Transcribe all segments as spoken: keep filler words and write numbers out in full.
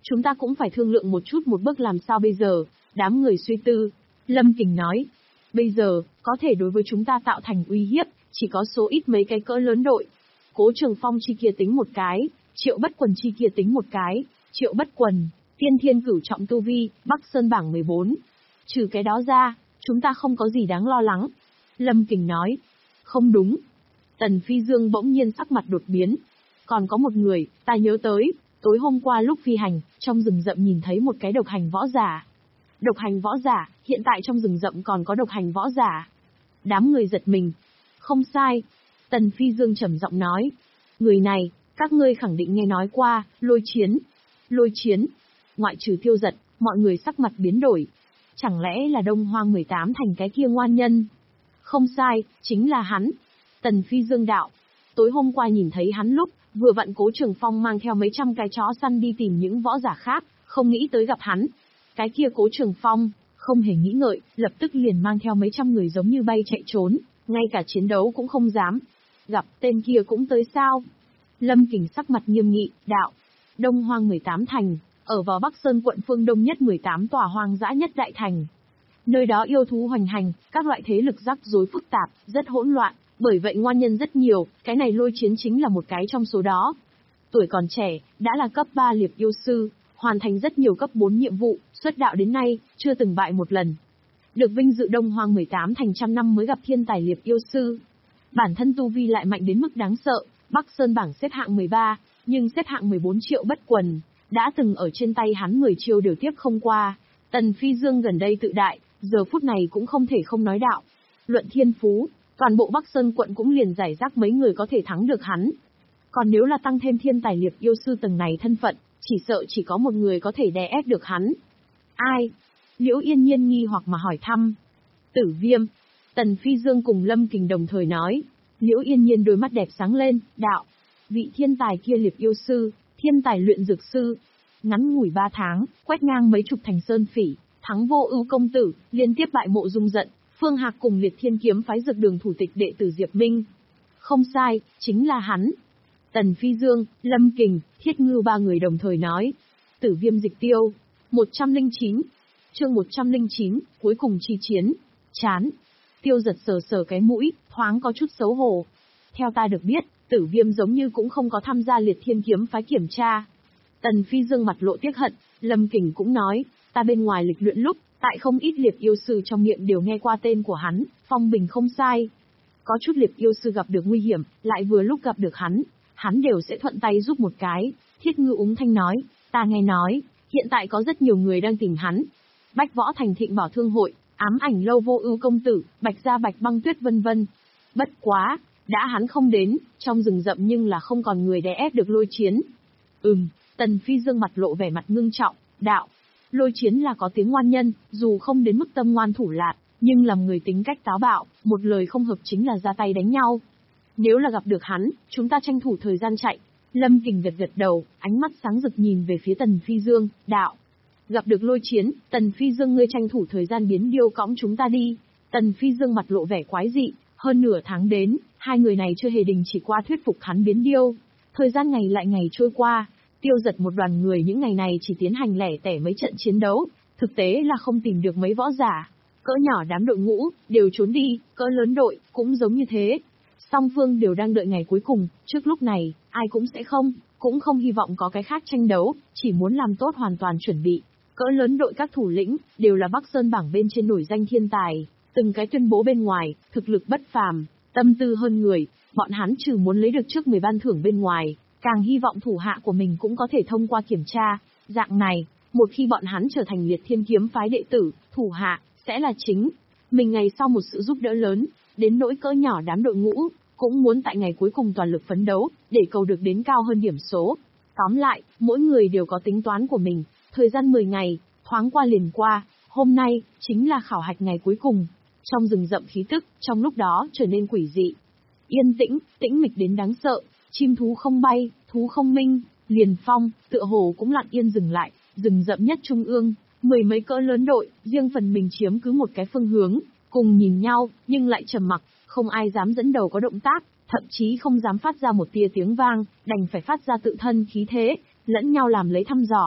chúng ta cũng phải thương lượng một chút một bước làm sao bây giờ. Đám người suy tư. Lâm Kình nói. Bây giờ, có thể đối với chúng ta tạo thành uy hiếp, chỉ có số ít mấy cái cỡ lớn đội. Cố Trường Phong chi kia tính một cái, Triệu Bất Quần chi kia tính một cái. Triệu Bất Quần, tiên thiên cửu trọng tu vi, Bắc Sơn bảng mười bốn. Trừ cái đó ra, chúng ta không có gì đáng lo lắng. Lâm Kình nói. Không đúng. Tần Phi Dương bỗng nhiên sắc mặt đột biến. Còn có một người, ta nhớ tới, tối hôm qua lúc phi hành, trong rừng rậm nhìn thấy một cái độc hành võ giả. Độc hành võ giả, hiện tại trong rừng rậm còn có độc hành võ giả. Đám người giật mình. Không sai. Tần Phi Dương trầm giọng nói. Người này, các ngươi khẳng định nghe nói qua, Lôi Chiến. Lôi Chiến. Ngoại trừ Tiêu Giật, mọi người sắc mặt biến đổi. Chẳng lẽ là Đông Hoang mười tám thành cái kia ngoan nhân? Không sai, chính là hắn. Tần Phi Dương đạo. Tối hôm qua nhìn thấy hắn lúc, vừa vặn Cố Trường Phong mang theo mấy trăm cái chó săn đi tìm những võ giả khác, không nghĩ tới gặp hắn. Cái kia Cố Trường Phong, không hề nghĩ ngợi, lập tức liền mang theo mấy trăm người giống như bay chạy trốn, ngay cả chiến đấu cũng không dám. Gặp tên kia cũng tới sao? Lâm Kình sắc mặt nghiêm nghị, đạo. Đông Hoang mười tám thành, ở vào Bắc Sơn quận phương đông nhất mười tám tòa hoang dã nhất đại thành. Nơi đó yêu thú hoành hành, các loại thế lực rắc rối phức tạp, rất hỗn loạn, bởi vậy ngoan nhân rất nhiều, cái này Lôi Chiến chính là một cái trong số đó. Tuổi còn trẻ, đã là cấp ba liệp yêu sư, hoàn thành rất nhiều cấp bốn nhiệm vụ, xuất đạo đến nay, chưa từng bại một lần. Được vinh dự Đông Hoang mười tám thành trăm năm mới gặp thiên tài liệp yêu sư. Bản thân tu vi lại mạnh đến mức đáng sợ, Bắc Sơn bảng xếp hạng mười ba, nhưng xếp hạng mười bốn Triệu Bất Quần, đã từng ở trên tay hắn mười chiêu đều tiếp không qua. Tần Phi Dương gần đây tự đại, giờ phút này cũng không thể không nói đạo. Luận thiên phú, toàn bộ Bắc Sơn quận cũng liền giải rác mấy người có thể thắng được hắn. Còn nếu là tăng thêm thiên tài liệp yêu sư tầng này thân phận, chỉ sợ chỉ có một người có thể đè ép được hắn. Ai? Liễu Yên Nhiên nghi hoặc mà hỏi thăm. Tử Viêm. Tần Phi Dương cùng Lâm Kình đồng thời nói. Liễu Yên Nhiên đôi mắt đẹp sáng lên, đạo. Vị thiên tài kia liệp yêu sư, thiên tài luyện dược sư. Ngắn ngủi ba tháng, quét ngang mấy chục thành sơn phỉ, thắng Vô Ưu công tử, liên tiếp bại Mộ Dung Giận, Phương Hạc cùng Liệt Thiên kiếm phái dược đường thủ tịch đệ tử Diệp Minh. Không sai, chính là hắn. Tần Phi Dương, Lâm Kình, Thiết Ngưu ba người đồng thời nói. Tử Viêm dịch tiêu. một trăm lẻ chín. Chương một trăm lẻ chín, cuối cùng chi chiến. Chán. Tiêu Giật sờ sờ cái mũi, thoáng có chút xấu hổ. Theo ta được biết, Tử Viêm giống như cũng không có tham gia Liệt Thiên kiếm phái kiểm tra. Tần Phi Dương mặt lộ tiếc hận, Lâm Kình cũng nói, ta bên ngoài lịch luyện lúc, tại không ít liệp yêu sư trong miệng đều nghe qua tên của hắn, phong bình không sai. Có chút liệp yêu sư gặp được nguy hiểm, lại vừa lúc gặp được hắn, hắn đều sẽ thuận tay giúp một cái. Thiết Ngưu úng thanh nói, ta nghe nói, hiện tại có rất nhiều người đang tìm hắn. Bách Võ Thành Thịnh Bảo Thương Hội, Ám Ảnh Lâu Vô Ưu công tử, Bạch Gia Bạch Băng Tuyết vân vân. Bất quá, đã hắn không đến, trong rừng rậm nhưng là không còn người đè ép được Lôi Chiến. Ừm, Tần Phi Dương mặt lộ vẻ mặt ngưng trọng, đạo. Lôi Chiến là có tiếng ngoan nhân, dù không đến mức tâm ngoan thủ lạn, nhưng làm người tính cách táo bạo, một lời không hợp chính là ra tay đánh nhau. Nếu là gặp được hắn, chúng ta tranh thủ thời gian chạy. Lâm Kình gật gật đầu, ánh mắt sáng rực nhìn về phía Tần Phi Dương, đạo. Gặp được Lôi Chiến, Tần Phi Dương ngươi tranh thủ thời gian biến điêu cõng chúng ta đi. Tần Phi Dương mặt lộ vẻ quái dị, hơn nửa tháng đến, hai người này chưa hề đình chỉ qua thuyết phục hắn biến điêu. Thời gian ngày lại ngày trôi qua, Tiêu Giật một đoàn người những ngày này chỉ tiến hành lẻ tẻ mấy trận chiến đấu, thực tế là không tìm được mấy võ giả. Cỡ nhỏ đám đội ngũ, đều trốn đi, cỡ lớn đội, cũng giống như thế. Song phương đều đang đợi ngày cuối cùng, trước lúc này, ai cũng sẽ không, cũng không hy vọng có cái khác tranh đấu, chỉ muốn làm tốt hoàn toàn chuẩn bị. Cỡ lớn đội các thủ lĩnh, đều là Bắc Sơn bảng bên trên nổi danh thiên tài, từng cái tuyên bố bên ngoài, thực lực bất phàm, tâm tư hơn người, bọn hắn trừ muốn lấy được trước mười ban thưởng bên ngoài, càng hy vọng thủ hạ của mình cũng có thể thông qua kiểm tra, dạng này, một khi bọn hắn trở thành Liệt Thiên kiếm phái đệ tử, thủ hạ, sẽ là chính. Mình ngày sau một sự giúp đỡ lớn, đến nỗi cỡ nhỏ đám đội ngũ, cũng muốn tại ngày cuối cùng toàn lực phấn đấu, để cầu được đến cao hơn điểm số. Tóm lại, mỗi người đều có tính toán của mình, thời gian mười ngày, thoáng qua liền qua, hôm nay, chính là khảo hạch ngày cuối cùng. Trong rừng rậm khí tức, trong lúc đó trở nên quỷ dị. Yên tĩnh, tĩnh mịch đến đáng sợ, chim thú không bay, thú không minh, liền phong, tựa hồ cũng lặng yên dừng lại, rừng rậm nhất trung ương, mười mấy cỡ lớn đội, riêng phần mình chiếm cứ một cái phương hướng, cùng nhìn nhau, nhưng lại trầm mặc, không ai dám dẫn đầu có động tác, thậm chí không dám phát ra một tia tiếng vang, đành phải phát ra tự thân khí thế, lẫn nhau làm lấy thăm dò,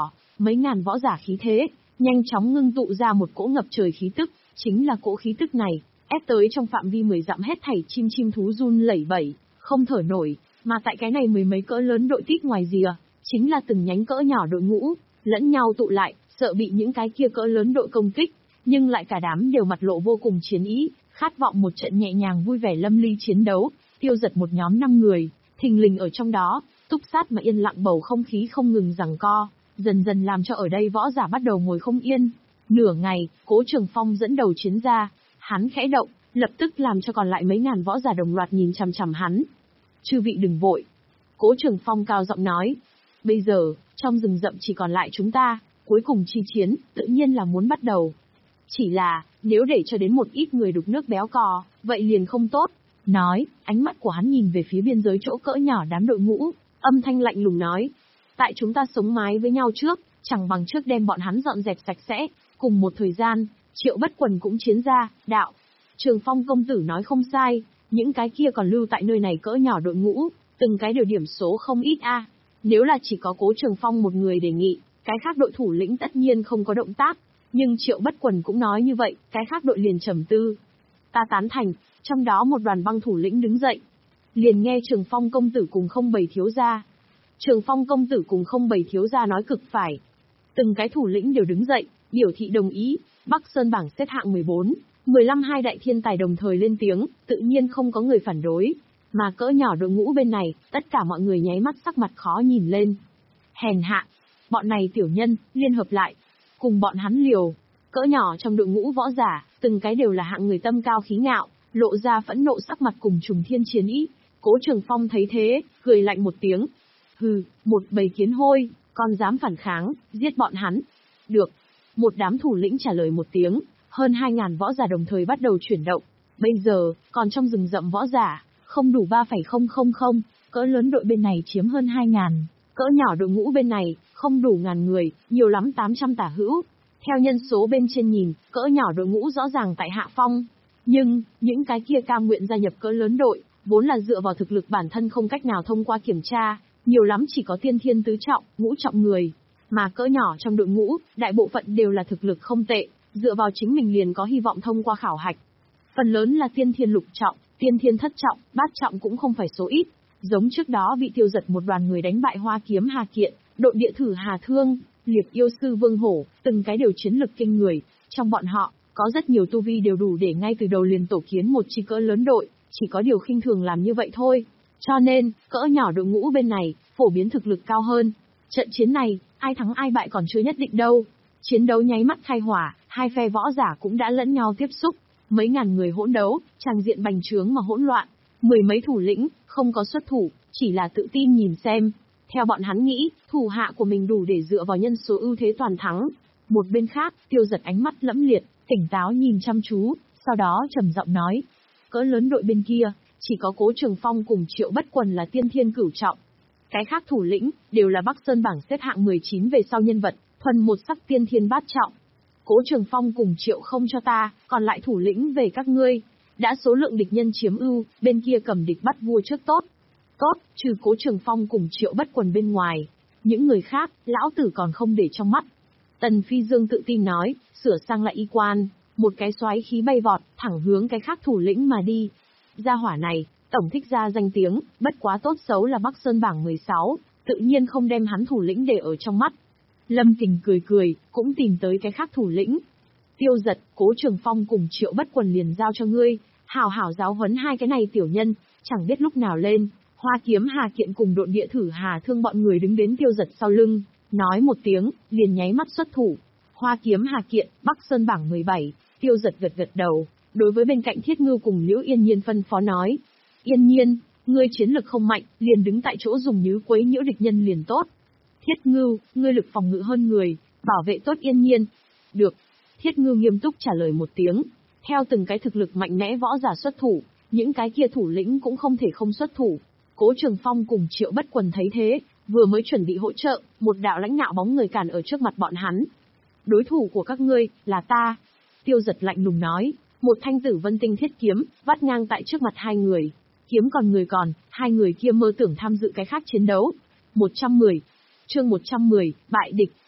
mấy ngàn võ giả khí thế, nhanh chóng ngưng tụ ra một cỗ ngập trời khí tức, chính là cỗ khí tức này, ép tới trong phạm vi mười dặm hết thảy chim chim thú run lẩy bẩy, không thở nổi, mà tại cái này mười mấy cỡ lớn đội tít ngoài rìa, chính là từng nhánh cỡ nhỏ đội ngũ, lẫn nhau tụ lại, sợ bị những cái kia cỡ lớn đội công kích, nhưng lại cả đám đều mặt lộ vô cùng chiến ý, khát vọng một trận nhẹ nhàng vui vẻ lâm ly chiến đấu, tiêu giật một nhóm năm người, thình lình ở trong đó, túc sát mà yên lặng bầu không khí không ngừng giằng co, dần dần làm cho ở đây võ giả bắt đầu ngồi không yên. Nửa ngày, Cố Trường Phong dẫn đầu chiến ra, hắn khẽ động, lập tức làm cho còn lại mấy ngàn võ giả đồng loạt nhìn chằm chằm hắn. Chư vị đừng vội. Cố Trường Phong cao giọng nói, bây giờ, trong rừng rậm chỉ còn lại chúng ta, cuối cùng chi chiến, tự nhiên là muốn bắt đầu. Chỉ là, nếu để cho đến một ít người đục nước béo cò, vậy liền không tốt. Nói, ánh mắt của hắn nhìn về phía biên giới chỗ cỡ nhỏ đám đội ngũ, âm thanh lạnh lùng nói, tại chúng ta sống mái với nhau trước, chẳng bằng trước đem bọn hắn dọn dẹp sạch sẽ. Cùng một thời gian, Triệu Bất Quần cũng chiến ra, đạo. Trường Phong công tử nói không sai, những cái kia còn lưu tại nơi này cỡ nhỏ đội ngũ, từng cái đều điểm số không ít a. Nếu là chỉ có Cố Trường Phong một người đề nghị, cái khác đội thủ lĩnh tất nhiên không có động tác, nhưng Triệu Bất Quần cũng nói như vậy, cái khác đội liền trầm tư. Ta tán thành, trong đó một đoàn băng thủ lĩnh đứng dậy. Liền nghe Trường Phong công tử cùng không bầy thiếu gia. Trường Phong công tử cùng không bầy thiếu gia nói cực phải. Từng cái thủ lĩnh đều đứng dậy, biểu thị đồng ý. Bắc Sơn bảng xếp hạng mười bốn, mười lăm hai đại thiên tài đồng thời lên tiếng, tự nhiên không có người phản đối. Mà cỡ nhỏ đội ngũ bên này, tất cả mọi người nháy mắt sắc mặt khó nhìn lên. Hèn hạ, bọn này tiểu nhân, liên hợp lại, cùng bọn hắn liều. Cỡ nhỏ trong đội ngũ võ giả, từng cái đều là hạng người tâm cao khí ngạo, lộ ra phẫn nộ sắc mặt cùng trùng thiên chiến ý. Cố Trường Phong thấy thế, cười lạnh một tiếng. Hừ, một bầy kiến hôi, còn dám phản kháng, giết bọn hắn. Được. Một đám thủ lĩnh trả lời một tiếng, hơn hai ngàn võ giả đồng thời bắt đầu chuyển động. Bây giờ, còn trong rừng rậm võ giả, không đủ ba phẩy không không không, cỡ lớn đội bên này chiếm hơn hai ngàn, cỡ nhỏ đội ngũ bên này, không đủ ngàn người, nhiều lắm tám trăm tả hữu. Theo nhân số bên trên nhìn, cỡ nhỏ đội ngũ rõ ràng tại hạ phong. Nhưng, những cái kia cam nguyện gia nhập cỡ lớn đội, vốn là dựa vào thực lực bản thân không cách nào thông qua kiểm tra, nhiều lắm chỉ có tiên thiên tứ trọng, ngũ trọng người. Mà cỡ nhỏ trong đội ngũ, đại bộ phận đều là thực lực không tệ, dựa vào chính mình liền có hy vọng thông qua khảo hạch. Phần lớn là tiên thiên lục trọng, tiên thiên thất trọng, bát trọng cũng không phải số ít. Giống trước đó bị tiêu giật một đoàn người đánh bại Hoa Kiếm Hà Kiện, đội địa thử Hà Thương, Liệp Yêu Sư Vương Hổ, từng cái đều chiến lực kinh người. Trong bọn họ, có rất nhiều tu vi đều đủ để ngay từ đầu liền tổ kiến một chi cỡ lớn đội, chỉ có điều khinh thường làm như vậy thôi. Cho nên, cỡ nhỏ đội ngũ bên này, phổ biến thực lực cao hơn. Trận chiến này, ai thắng ai bại còn chưa nhất định đâu. Chiến đấu nháy mắt khai hỏa, hai phe võ giả cũng đã lẫn nhau tiếp xúc. Mấy ngàn người hỗn đấu, tràng diện bành trướng mà hỗn loạn. Mười mấy thủ lĩnh, không có xuất thủ, chỉ là tự tin nhìn xem. Theo bọn hắn nghĩ, thủ hạ của mình đủ để dựa vào nhân số ưu thế toàn thắng. Một bên khác, Tiêu Giật ánh mắt lẫm liệt, tỉnh táo nhìn chăm chú, sau đó trầm giọng nói. Cỡ lớn đội bên kia, chỉ có Cố Trường Phong cùng Triệu Bất Quần là tiên thiên cửu trọng. Cái khác thủ lĩnh, đều là Bắc Sơn bảng xếp hạng mười chín về sau nhân vật, thuần một sắc tiên thiên bát trọng. Cố Trường Phong cùng Triệu không cho ta, còn lại thủ lĩnh về các ngươi. Đã số lượng địch nhân chiếm ưu, bên kia cầm địch bắt vua trước tốt. Tốt, trừ Cố Trường Phong cùng Triệu Bất Quần bên ngoài. Những người khác, lão tử còn không để trong mắt. Tần Phi Dương tự tin nói, sửa sang lại y quan, một cái xoáy khí bay vọt, thẳng hướng cái khác thủ lĩnh mà đi. Gia hỏa này, tổng thích ra danh tiếng, bất quá tốt xấu là Bắc Sơn bảng mười sáu, tự nhiên không đem hắn thủ lĩnh để ở trong mắt. Lâm Kình cười cười, cũng tìm tới cái khác thủ lĩnh. Tiêu Giật, Cố Trường Phong cùng Triệu Bất Quần liền giao cho ngươi, hảo hảo giáo huấn hai cái này tiểu nhân, chẳng biết lúc nào lên. Hoa Kiếm Hà Kiện cùng đội địa thử Hà Thương bọn người đứng đến Tiêu Giật sau lưng, nói một tiếng, liền nháy mắt xuất thủ. Hoa Kiếm Hà Kiện, Bắc Sơn bảng mười bảy, Tiêu Giật gật gật đầu, đối với bên cạnh Thiết Ngưu cùng Liễu Yên Nhiên phân phó nói. Yên Nhiên, ngươi chiến lực không mạnh, liền đứng tại chỗ dùng nhứ quấy nhiễu địch nhân liền tốt. Thiết Ngưu, ngươi lực phòng ngự hơn người, bảo vệ tốt Yên Nhiên. Được. Thiết Ngưu nghiêm túc trả lời một tiếng. Theo từng cái thực lực mạnh mẽ võ giả xuất thủ, những cái kia thủ lĩnh cũng không thể không xuất thủ. Cố Trường Phong cùng Triệu Bất Quần thấy thế, vừa mới chuẩn bị hỗ trợ, một đạo lãnh nạo bóng người cản ở trước mặt bọn hắn. Đối thủ của các ngươi, là ta. Tiêu Giật lạnh lùng nói, một thanh tử vân tinh thiết kiếm, vắt ngang tại trước mặt hai người. Kiếm còn người còn, hai người kia mơ tưởng tham dự cái khác chiến đấu. một trăm mười. Chương một trăm mười, bại địch.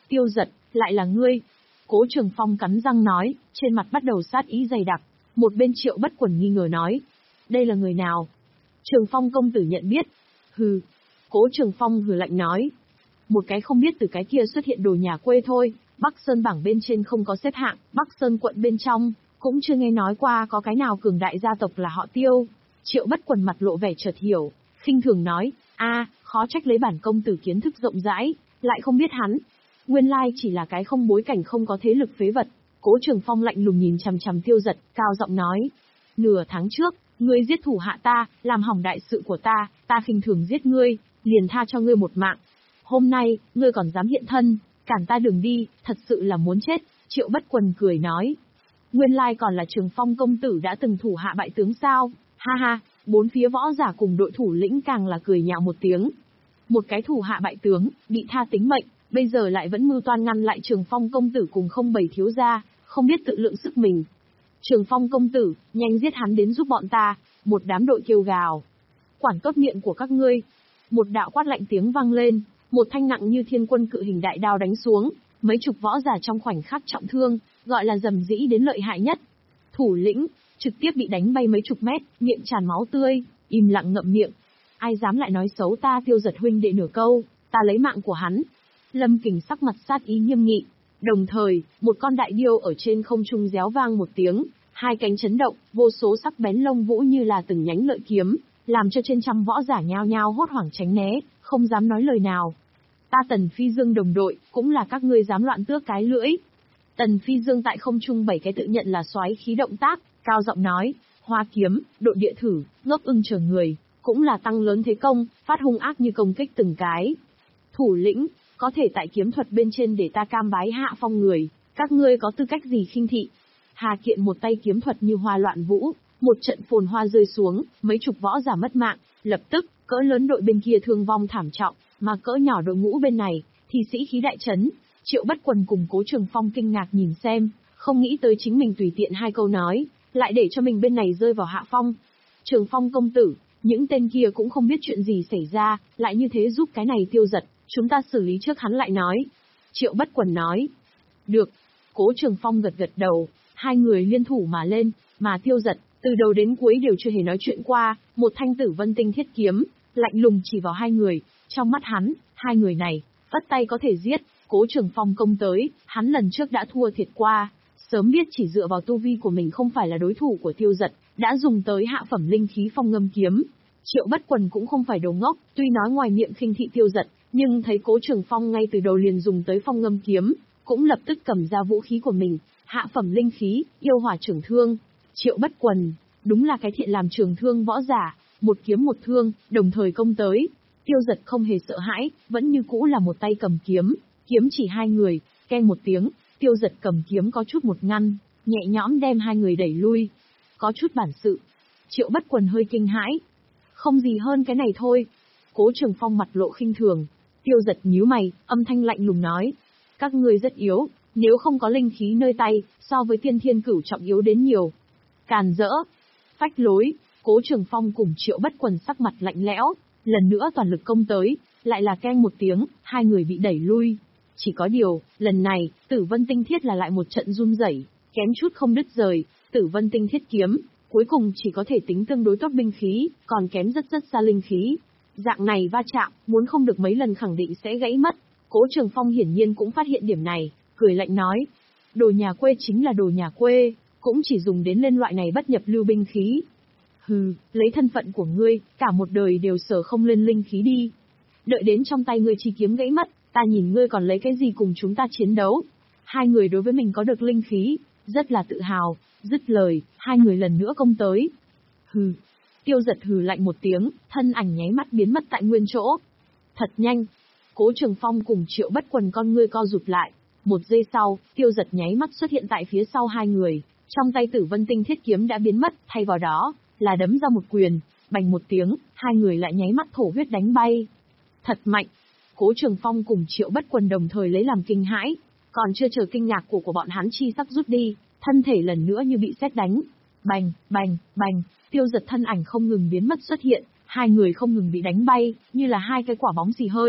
Tiêu Giật, lại là ngươi. Cố Trường Phong cắn răng nói, trên mặt bắt đầu sát ý dày đặc. Một bên Triệu Bất Quần nghi ngờ nói, đây là người nào? Trường Phong công tử nhận biết. Hừ. Cố Trường Phong hừ lạnh nói, một cái không biết từ cái kia xuất hiện đồ nhà quê thôi. Bắc Sơn bảng bên trên không có xếp hạng, Bắc Sơn quận bên trong cũng chưa nghe nói qua có cái nào cường đại gia tộc là họ Tiêu. Triệu Bất Quần mặt lộ vẻ chợt hiểu, khinh thường nói, a, khó trách lấy bản công tử kiến thức rộng rãi, lại không biết hắn. Nguyên lai chỉ là cái không bối cảnh không có thế lực phế vật. Cố Trường Phong lạnh lùng nhìn chằm chằm Tiêu Giật, cao giọng nói, nửa tháng trước, ngươi giết thủ hạ ta, làm hỏng đại sự của ta, ta khinh thường giết ngươi, liền tha cho ngươi một mạng. Hôm nay, ngươi còn dám hiện thân, cản ta đường đi, thật sự là muốn chết. Triệu Bất Quần cười nói, nguyên lai còn là Trường Phong công tử đã từng thủ hạ bại tướng sao? Ha ha, bốn phía võ giả cùng đội thủ lĩnh càng là cười nhạo một tiếng. Một cái thủ hạ bại tướng, bị tha tính mệnh, bây giờ lại vẫn mưu toan ngăn lại Trường Phong công tử cùng không bảy thiếu gia, không biết tự lượng sức mình. Trường Phong công tử, nhanh giết hắn đến giúp bọn ta. Một đám đội kêu gào. Quản tốt miệng của các ngươi. Một đạo quát lạnh tiếng vang lên, một thanh nặng như thiên quân cự hình đại đao đánh xuống, mấy chục võ giả trong khoảnh khắc trọng thương, gọi là dầm dĩ đến lợi hại nhất. Thủ lĩnh, trực tiếp bị đánh bay mấy chục mét, miệng tràn máu tươi, im lặng ngậm miệng. Ai dám lại nói xấu ta Tiêu Giật huynh đệ nửa câu, ta lấy mạng của hắn. Lâm Kình sắc mặt sát ý nghiêm nghị. Đồng thời, một con đại điêu ở trên không trung réo vang một tiếng, hai cánh chấn động, vô số sắc bén lông vũ như là từng nhánh lợi kiếm, làm cho trên trăm võ giả nhao nhao hốt hoảng tránh né, không dám nói lời nào. Ta Tần Phi Dương đồng đội, cũng là các ngươi dám loạn tước cái lưỡi. Tần Phi Dương tại không trung bảy cái tự nhận là soái khí động tác, cao giọng nói, hoa kiếm, đội địa thử, ngốc ưng chờ người, cũng là tăng lớn thế công, phát hung ác như công kích từng cái. Thủ lĩnh, có thể tại kiếm thuật bên trên để ta cam bái hạ phong người, các ngươi có tư cách gì khinh thị? Hà Kiện một tay kiếm thuật như hoa loạn vũ, một trận phồn hoa rơi xuống, mấy chục võ giả mất mạng, lập tức, cỡ lớn đội bên kia thương vong thảm trọng, mà cỡ nhỏ đội ngũ bên này, thì sĩ khí đại chấn. Triệu Bất Quần cùng Cố Trường Phong kinh ngạc nhìn xem, không nghĩ tới chính mình tùy tiện hai câu nói, lại để cho mình bên này rơi vào hạ phong. Trường Phong công tử, những tên kia cũng không biết chuyện gì xảy ra, lại như thế giúp cái này Tiêu Giật, chúng ta xử lý trước hắn lại nói. Triệu Bất Quần nói, được. Cố Trường Phong gật gật đầu, hai người liên thủ mà lên, mà Tiêu Giật, từ đầu đến cuối đều chưa hề nói chuyện qua, một thanh tử vân tinh thiết kiếm, lạnh lùng chỉ vào hai người, trong mắt hắn, hai người này, vất tay có thể giết. Cố Trường Phong công tới, hắn lần trước đã thua thiệt qua, sớm biết chỉ dựa vào tu vi của mình không phải là đối thủ của Tiêu Giật, đã dùng tới hạ phẩm linh khí phong ngâm kiếm. Triệu Bất Quần cũng không phải đồ ngốc, tuy nói ngoài miệng khinh thị Tiêu Giật, nhưng thấy Cố Trường Phong ngay từ đầu liền dùng tới phong ngâm kiếm, cũng lập tức cầm ra vũ khí của mình, hạ phẩm linh khí, yêu hỏa trường thương. Triệu Bất Quần, đúng là cái thiện làm trường thương võ giả, một kiếm một thương, đồng thời công tới. Tiêu Giật không hề sợ hãi, vẫn như cũ là một tay cầm kiếm, kiếm chỉ hai người, keng một tiếng, Tiêu Giật cầm kiếm có chút một ngăn, nhẹ nhõm đem hai người đẩy lui. Có chút bản sự. Triệu Bất Quần hơi kinh hãi. Không gì hơn cái này thôi. Cố Trường Phong mặt lộ khinh thường. Tiêu Giật nhíu mày, âm thanh lạnh lùng nói, các ngươi rất yếu, nếu không có linh khí nơi tay, so với tiên thiên cửu trọng yếu đến nhiều. Càn rỡ, phách lối. Cố Trường Phong cùng Triệu Bất Quần sắc mặt lạnh lẽo, lần nữa toàn lực công tới, lại là keng một tiếng, hai người bị đẩy lui. Chỉ có điều, lần này, Tử Vân Tinh Thiết là lại một trận run rẩy, kém chút không đứt rời. Tử Vân Tinh Thiết kiếm, cuối cùng chỉ có thể tính tương đối tốt binh khí, còn kém rất rất xa linh khí. Dạng này va chạm, muốn không được mấy lần khẳng định sẽ gãy mất. Cố Trường Phong hiển nhiên cũng phát hiện điểm này, cười lạnh nói, đồ nhà quê chính là đồ nhà quê, cũng chỉ dùng đến lên loại này bất nhập lưu binh khí. Hừ, lấy thân phận của ngươi, cả một đời đều sở không lên linh khí đi. Đợi đến trong tay ngươi chi kiếm gãy mất, ta nhìn ngươi còn lấy cái gì cùng chúng ta chiến đấu. Hai người đối với mình có được linh khí, rất là tự hào, dứt lời, hai người lần nữa công tới. Hừ, Tiêu Giật hừ lạnh một tiếng, thân ảnh nháy mắt biến mất tại nguyên chỗ. Thật nhanh. Cố Trường Phong cùng Triệu Bất Quần con ngươi co rụt lại. Một giây sau, Tiêu Giật nháy mắt xuất hiện tại phía sau hai người, trong tay Tử Vân Tinh Thiết kiếm đã biến mất, thay vào đó là đấm ra một quyền, bành một tiếng, hai người lại nháy mắt thổ huyết đánh bay. Thật mạnh. Cố Trường Phong cùng Triệu Bất Quần đồng thời lấy làm kinh hãi, còn chưa chờ kinh ngạc của của bọn hắn chi sắc rút đi, thân thể lần nữa như bị sét đánh. Bành, bành, bành, Tiêu Giật thân ảnh không ngừng biến mất xuất hiện, hai người không ngừng bị đánh bay, như là hai cái quả bóng xì hơi.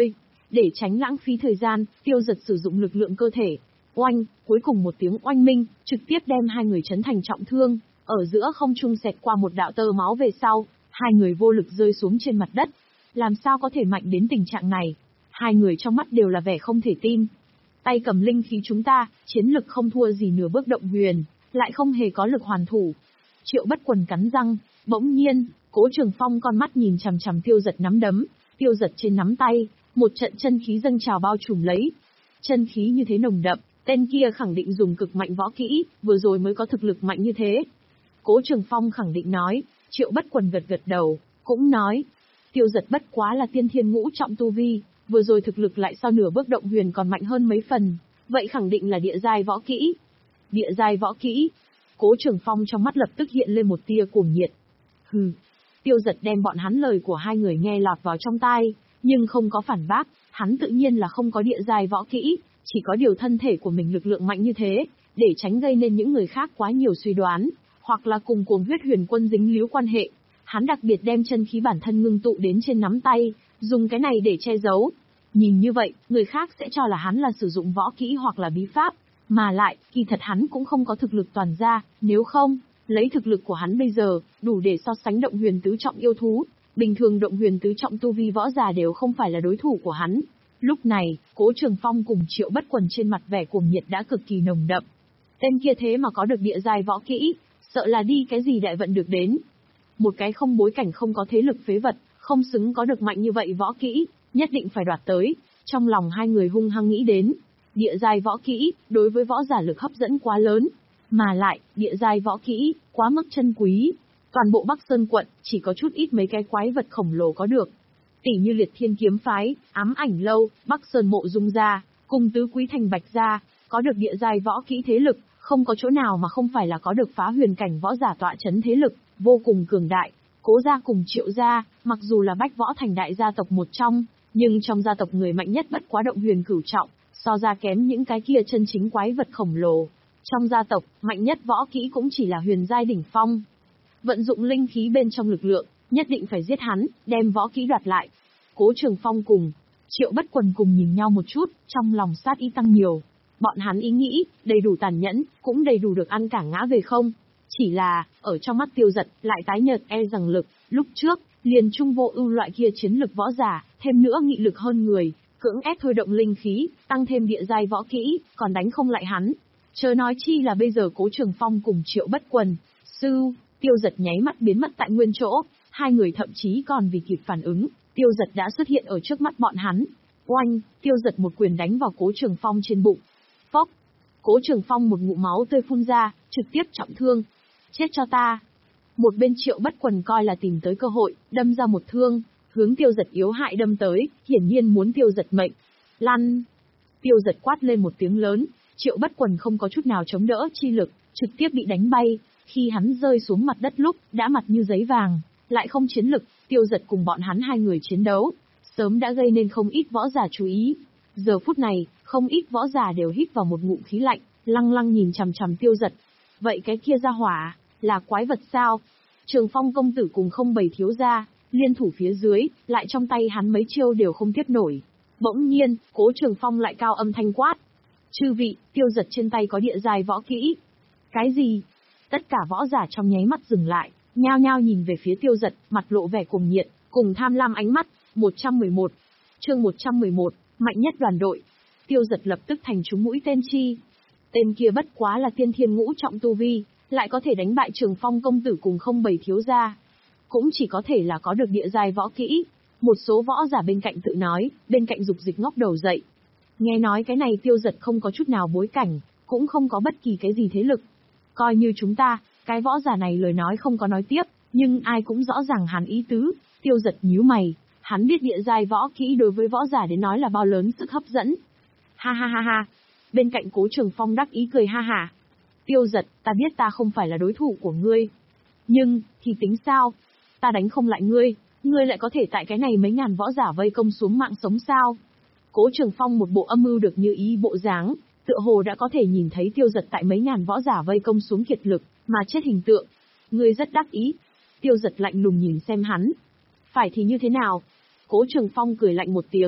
Để tránh lãng phí thời gian, Tiêu Giật sử dụng lực lượng cơ thể. Oanh, cuối cùng một tiếng oanh minh, trực tiếp đem hai người chấn thành trọng thương, ở giữa không trung xẹt qua một đạo tơ máu về sau, hai người vô lực rơi xuống trên mặt đất. Làm sao có thể mạnh đến tình trạng này? Hai người trong mắt đều là vẻ không thể tin. Tay cầm linh khí chúng ta, chiến lực không thua gì nửa bước động huyền, lại không hề có lực hoàn thủ. Triệu Bất Quần cắn răng, bỗng nhiên, Cố Trường Phong con mắt nhìn chằm chằm Tiêu Giật nắm đấm, Tiêu Giật trên nắm tay, một trận chân khí dâng trào bao trùm lấy. Chân khí như thế nồng đậm, tên kia khẳng định dùng cực mạnh võ kỹ, vừa rồi mới có thực lực mạnh như thế. Cố Trường Phong khẳng định nói, Triệu Bất Quần gật gật đầu, cũng nói, Tiêu Giật bất quá là tiên thiên ngũ trọng tu vi, vừa rồi thực lực lại so nửa bước động huyền còn mạnh hơn mấy phần, vậy khẳng định là địa giai võ kỹ. Địa giai võ kỹ. Cố Trường Phong trong mắt lập tức hiện lên một tia cuồng nhiệt. Hừ. Tiêu Giật đem bọn hắn lời của hai người nghe lọt vào trong tai, nhưng không có phản bác, hắn tự nhiên là không có địa giai võ kỹ, chỉ có điều thân thể của mình lực lượng mạnh như thế, để tránh gây nên những người khác quá nhiều suy đoán, hoặc là cùng cuồng huyết huyền quân dính líu quan hệ. Hắn đặc biệt đem chân khí bản thân ngưng tụ đến trên nắm tay, dùng cái này để che giấu. Nhìn như vậy, người khác sẽ cho là hắn là sử dụng võ kỹ hoặc là bí pháp, mà lại, kỳ thật hắn cũng không có thực lực toàn ra, nếu không, lấy thực lực của hắn bây giờ, đủ để so sánh động huyền tứ trọng yêu thú, bình thường động huyền tứ trọng tu vi võ giả đều không phải là đối thủ của hắn. Lúc này, Cố Trường Phong cùng Triệu Bất Quần trên mặt vẻ cuồng nhiệt đã cực kỳ nồng đậm. Tên kia thế mà có được địa giai võ kỹ, sợ là đi cái gì đại vận được đến. Một cái không bối cảnh không có thế lực phế vật, không xứng có được mạnh như vậy võ kỹ, nhất định phải đoạt tới. Trong lòng hai người hung hăng nghĩ đến, địa giai võ kỹ, đối với võ giả lực hấp dẫn quá lớn, mà lại, địa giai võ kỹ, quá mức chân quý. Toàn bộ Bắc Sơn quận, chỉ có chút ít mấy cái quái vật khổng lồ có được. Tỷ như Liệt Thiên Kiếm Phái, Ám Ảnh Lâu, Bắc Sơn Mộ Dung gia, cùng Tứ Quý Thành Bạch gia, có được địa giai võ kỹ thế lực, không có chỗ nào mà không phải là có được phá huyền cảnh võ giả tọa chấn thế lực, vô cùng cường đại. Cố gia cùng Triệu gia, mặc dù là Bách Võ Thành đại gia tộc một trong, nhưng trong gia tộc người mạnh nhất bất quá động huyền cửu trọng, so ra kém những cái kia chân chính quái vật khổng lồ. Trong gia tộc, mạnh nhất võ kỹ cũng chỉ là huyền giai đỉnh phong. Vận dụng linh khí bên trong lực lượng, nhất định phải giết hắn, đem võ kỹ đoạt lại. Cố Trường Phong cùng Triệu Bất Quần cùng nhìn nhau một chút, trong lòng sát ý tăng nhiều. Bọn hắn ý nghĩ, đầy đủ tàn nhẫn, cũng đầy đủ được ăn cả ngã về không. Chỉ là, ở trong mắt Tiêu Giật, lại tái nhợt e rằng lực, lúc trước, liền trung vô ưu loại kia chiến lực võ giả, thêm nữa nghị lực hơn người, cưỡng ép thôi động linh khí, tăng thêm địa giai võ kỹ, còn đánh không lại hắn. Chớ nói chi là bây giờ Cố Trường Phong cùng Triệu Bất Quần, sư, Tiêu Giật nháy mắt biến mất tại nguyên chỗ, hai người thậm chí còn vì kịp phản ứng, Tiêu Giật đã xuất hiện ở trước mắt bọn hắn. Oanh, Tiêu Giật một quyền đánh vào Cố Trường Phong trên bụng. Phốc, Cố Trường Phong một ngụm máu tươi phun ra, trực tiếp trọng thương. Chết cho ta. Một bên Triệu Bất Quần coi là tìm tới cơ hội, đâm ra một thương, hướng Tiêu Giật yếu hại đâm tới, hiển nhiên muốn Tiêu Giật mệnh. Lăn. Tiêu Giật quát lên một tiếng lớn, Triệu Bất Quần không có chút nào chống đỡ chi lực, trực tiếp bị đánh bay. Khi hắn rơi xuống mặt đất lúc, đã mặt như giấy vàng, lại không chiến lực, Tiêu Giật cùng bọn hắn hai người chiến đấu, sớm đã gây nên không ít võ giả chú ý. Giờ phút này, không ít võ giả đều hít vào một ngụm khí lạnh, lăng lăng nhìn chằm chằm Tiêu Giật. Vậy cái kia ra hỏa, là quái vật sao? Trường Phong công tử cùng không bầy thiếu gia, liên thủ phía dưới, lại trong tay hắn mấy chiêu đều không tiếp nổi. Bỗng nhiên, Cố Trường Phong lại cao âm thanh quát. Chư vị, Tiêu Giật trên tay có địa giai võ kỹ. Cái gì? Tất cả võ giả trong nháy mắt dừng lại, nhao nhao nhìn về phía Tiêu Giật, mặt lộ vẻ cuồng nhiệt, cùng tham lam ánh mắt. một trăm mười một, chương một trăm mười một, mạnh nhất đoàn đội. Tiêu Giật lập tức thành trúng mũi tên chi. Tên kia bất quá là tiên thiên ngũ trọng tu vi, lại có thể đánh bại Trường Phong công tử cùng không bầy thiếu gia. Cũng chỉ có thể là có được địa giai võ kỹ. Một số võ giả bên cạnh tự nói, bên cạnh dục dịch ngóc đầu dậy. Nghe nói cái này Tiêu Giật không có chút nào bối cảnh, cũng không có bất kỳ cái gì thế lực. Coi như chúng ta, cái võ giả này lời nói không có nói tiếp, nhưng ai cũng rõ ràng hắn ý tứ. Tiêu Giật nhíu mày, hắn biết địa giai võ kỹ đối với võ giả đến nói là bao lớn sức hấp dẫn. Ha ha ha ha. Bên cạnh Cố Trường Phong đắc ý cười ha hả. Tiêu Giật, ta biết ta không phải là đối thủ của ngươi. Nhưng, thì tính sao? Ta đánh không lại ngươi, ngươi lại có thể tại cái này mấy ngàn võ giả vây công xuống mạng sống sao? Cố Trường Phong một bộ âm mưu được như ý bộ dáng, tựa hồ đã có thể nhìn thấy Tiêu Giật tại mấy ngàn võ giả vây công xuống kiệt lực, mà chết hình tượng. Ngươi rất đắc ý. Tiêu Giật lạnh lùng nhìn xem hắn. Phải thì như thế nào? Cố Trường Phong cười lạnh một tiếng.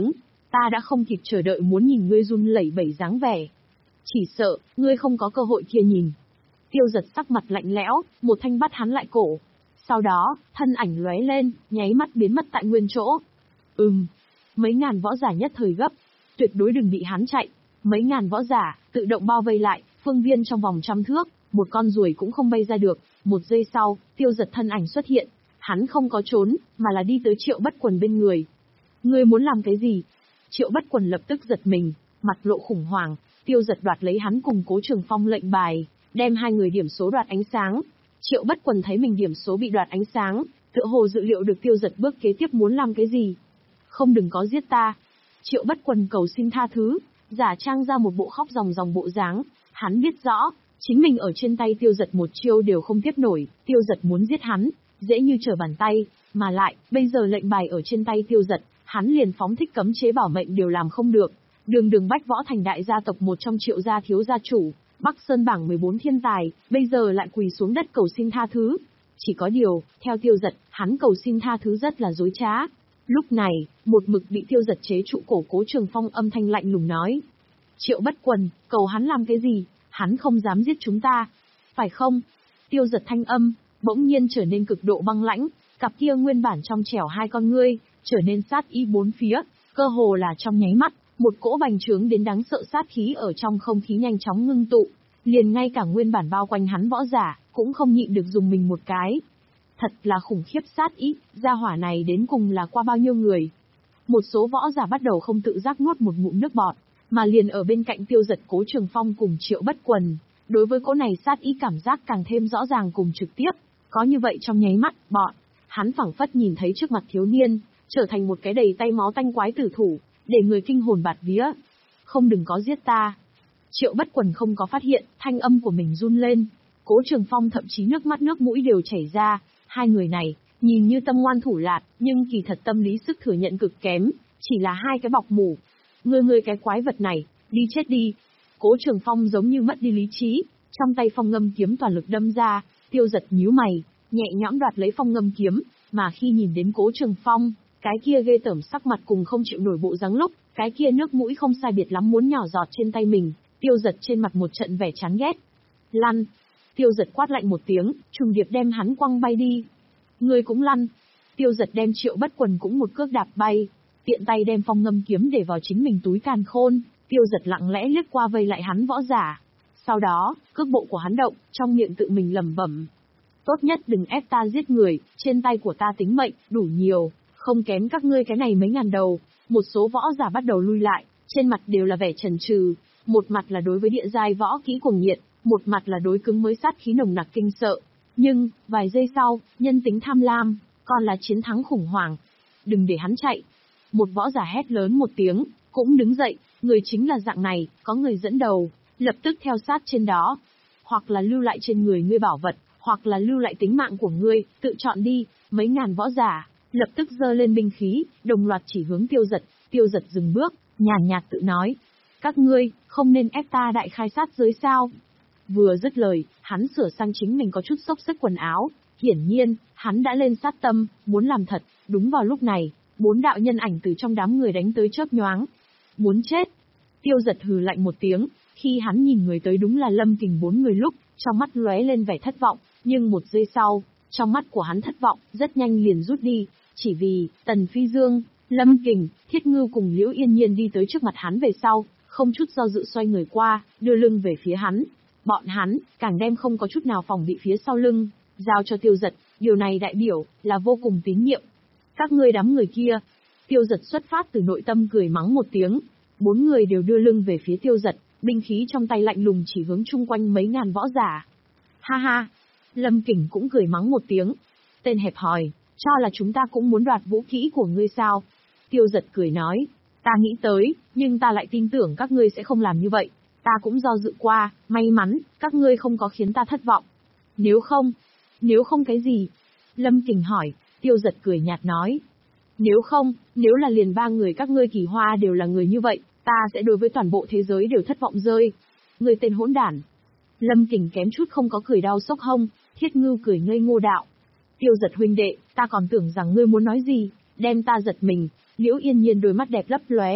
Ta đã không kịp chờ đợi muốn nhìn ngươi run lẩy bẩy dáng vẻ. Chỉ sợ, ngươi không có cơ hội kia nhìn. Tiêu Giật sắc mặt lạnh lẽo, một thanh bắt hắn lại cổ. Sau đó, thân ảnh lóe lên, nháy mắt biến mất tại nguyên chỗ. Ừm, mấy ngàn võ giả nhất thời gấp, tuyệt đối đừng bị hắn chạy. Mấy ngàn võ giả, tự động bao vây lại, phương viên trong vòng trăm thước, một con ruồi cũng không bay ra được. Một giây sau, Tiêu Giật thân ảnh xuất hiện. Hắn không có trốn, mà là đi tới Triệu Bất Quần bên người. Ngươi muốn làm cái gì? Triệu Bất Quần lập tức giật mình, mặt lộ khủng hoảng. Tiêu Giật đoạt lấy hắn cùng Cố Trường Phong lệnh bài, đem hai người điểm số đoạt ánh sáng. Triệu Bất Quần thấy mình điểm số bị đoạt ánh sáng, tựa hồ dự liệu được Tiêu Giật bước kế tiếp muốn làm cái gì. Không, đừng có giết ta. Triệu Bất Quần cầu xin tha thứ, giả trang ra một bộ khóc ròng ròng bộ dáng. Hắn biết rõ, chính mình ở trên tay Tiêu Giật một chiêu đều không tiếp nổi, Tiêu Giật muốn giết hắn, dễ như trở bàn tay, mà lại, bây giờ lệnh bài ở trên tay Tiêu Giật, hắn liền phóng thích cấm chế bảo mệnh đều làm không được. Đường đường Bách Võ Thành đại gia tộc một trong Triệu gia thiếu gia chủ, Bắc Sơn bảng mười bốn thiên tài, bây giờ lại quỳ xuống đất cầu xin tha thứ. Chỉ có điều, theo Tiêu Giật, hắn cầu xin tha thứ rất là dối trá. Lúc này, một mực bị Tiêu Giật chế trụ cổ Cố Trường Phong âm thanh lạnh lùng nói. Triệu Bất Quần, cầu hắn làm cái gì? Hắn không dám giết chúng ta. Phải không? Tiêu Giật thanh âm, bỗng nhiên trở nên cực độ băng lãnh, cặp kia nguyên bản trong trẻo hai con ngươi, trở nên sát ý bốn phía, cơ hồ là trong nháy mắt, một cỗ bành trướng đến đáng sợ sát khí ở trong không khí nhanh chóng ngưng tụ, liền ngay cả nguyên bản bao quanh hắn võ giả, cũng không nhịn được dùng mình một cái. Thật là khủng khiếp sát ý, gia hỏa này đến cùng là qua bao nhiêu người. Một số võ giả bắt đầu không tự giác nuốt một ngụm nước bọt, mà liền ở bên cạnh Tiêu Giật Cố Trường Phong cùng Triệu Bất Quần, đối với cỗ này sát ý cảm giác càng thêm rõ ràng cùng trực tiếp. Có như vậy trong nháy mắt, bọn hắn phảng phất nhìn thấy trước mặt thiếu niên, trở thành một cái đầy tay máu tanh quái tử thủ, để người kinh hồn bạt vía. Không, đừng có giết ta. Triệu Bất Quần không có phát hiện, thanh âm của mình run lên. Cố Trường Phong thậm chí nước mắt nước mũi đều chảy ra. Hai người này, nhìn như tâm ngoan thủ lạt, nhưng kỳ thật tâm lý sức thừa nhận cực kém, chỉ là hai cái bọc mủ. Ngươi ngươi cái quái vật này, đi chết đi. Cố Trường Phong giống như mất đi lý trí, trong tay phong ngâm kiếm toàn lực đâm ra. Tiêu Giật nhíu mày, nhẹ nhõm đoạt lấy phong ngâm kiếm, mà khi nhìn đến Cố Trường Phong, cái kia ghê tởm sắc mặt cùng không chịu nổi bộ dáng lúc, cái kia nước mũi không sai biệt lắm muốn nhỏ giọt trên tay mình, Tiêu Giật trên mặt một trận vẻ chán ghét. Lăn! Tiêu Giật quát lạnh một tiếng, trùng điệp đem hắn quăng bay đi. Ngươi cũng lăn! Tiêu Giật đem Triệu Bất Quần cũng một cước đạp bay, tiện tay đem phong ngâm kiếm để vào chính mình túi càn khôn. Tiêu Giật lặng lẽ liếc qua vây lại hắn võ giả. Sau đó, cước bộ của hắn động, trong miệng tự mình lẩm bẩm. Tốt nhất đừng ép ta giết người, trên tay của ta tính mệnh, đủ nhiều, không kém các ngươi cái này mấy ngàn đầu. Một số võ giả bắt đầu lui lại, trên mặt đều là vẻ chần chừ, một mặt là đối với địa giai võ kỹ cuồng nhiệt, một mặt là đối cứng mới sát khí nồng nặc kinh sợ. Nhưng, vài giây sau, nhân tính tham lam, còn là chiến thắng khủng hoảng. Đừng để hắn chạy. Một võ giả hét lớn một tiếng, cũng đứng dậy, người chính là dạng này, có người dẫn đầu, lập tức theo sát trên đó. Hoặc là lưu lại trên người ngươi bảo vật, hoặc là lưu lại tính mạng của ngươi, tự chọn đi. Mấy ngàn võ giả, lập tức giơ lên binh khí, đồng loạt chỉ hướng Tiêu Giật. Tiêu Giật dừng bước, nhàn nhạt tự nói. Các ngươi, không nên ép ta đại khai sát giới sao? Vừa dứt lời, hắn sửa sang chính mình có chút xốc xếch quần áo. Hiển nhiên, hắn đã lên sát tâm, muốn làm thật. Đúng vào lúc này, bốn đạo nhân ảnh từ trong đám người đánh tới chớp nhoáng. Muốn chết. Tiêu Giật hừ lạnh một tiếng, khi hắn nhìn người tới đúng là Lâm Kình bốn người lúc, trong mắt lóe lên vẻ thất vọng, nhưng một giây sau, trong mắt của hắn thất vọng, rất nhanh liền rút đi, chỉ vì, Tần Phi Dương, Lâm Kình, Thiết Ngưu cùng Liễu Yên Nhiên đi tới trước mặt hắn về sau, không chút do dự xoay người qua, đưa lưng về phía hắn. Bọn hắn, càng đem không có chút nào phòng bị phía sau lưng, giao cho Tiêu Giật, điều này đại biểu, là vô cùng tín nhiệm. Các ngươi đám người kia. Tiêu Giật xuất phát từ nội tâm cười mắng một tiếng, bốn người đều đưa lưng về phía Tiêu Giật, binh khí trong tay lạnh lùng chỉ hướng chung quanh mấy ngàn võ giả. Ha ha! Lâm Kình cũng cười mắng một tiếng. Tên hẹp hòi, cho là chúng ta cũng muốn đoạt vũ kỹ của ngươi sao? Tiêu Giật cười nói, ta nghĩ tới, nhưng ta lại tin tưởng các ngươi sẽ không làm như vậy. Ta cũng do dự qua, may mắn, các ngươi không có khiến ta thất vọng. Nếu không, nếu không cái gì? Lâm Kình hỏi, Tiêu Giật cười nhạt nói. Nếu không, nếu là liền ba người các ngươi Kỳ Hoa đều là người như vậy, ta sẽ đối với toàn bộ thế giới đều thất vọng rơi. Người tên hỗn đản. Lâm Kình kém chút không có cười đau sốc hông, Thiết Ngưu cười ngây ngô đạo. Tiêu Giật huynh đệ, ta còn tưởng rằng ngươi muốn nói gì, đem ta giật mình. Liễu Yên Nhiên đôi mắt đẹp lấp lóe,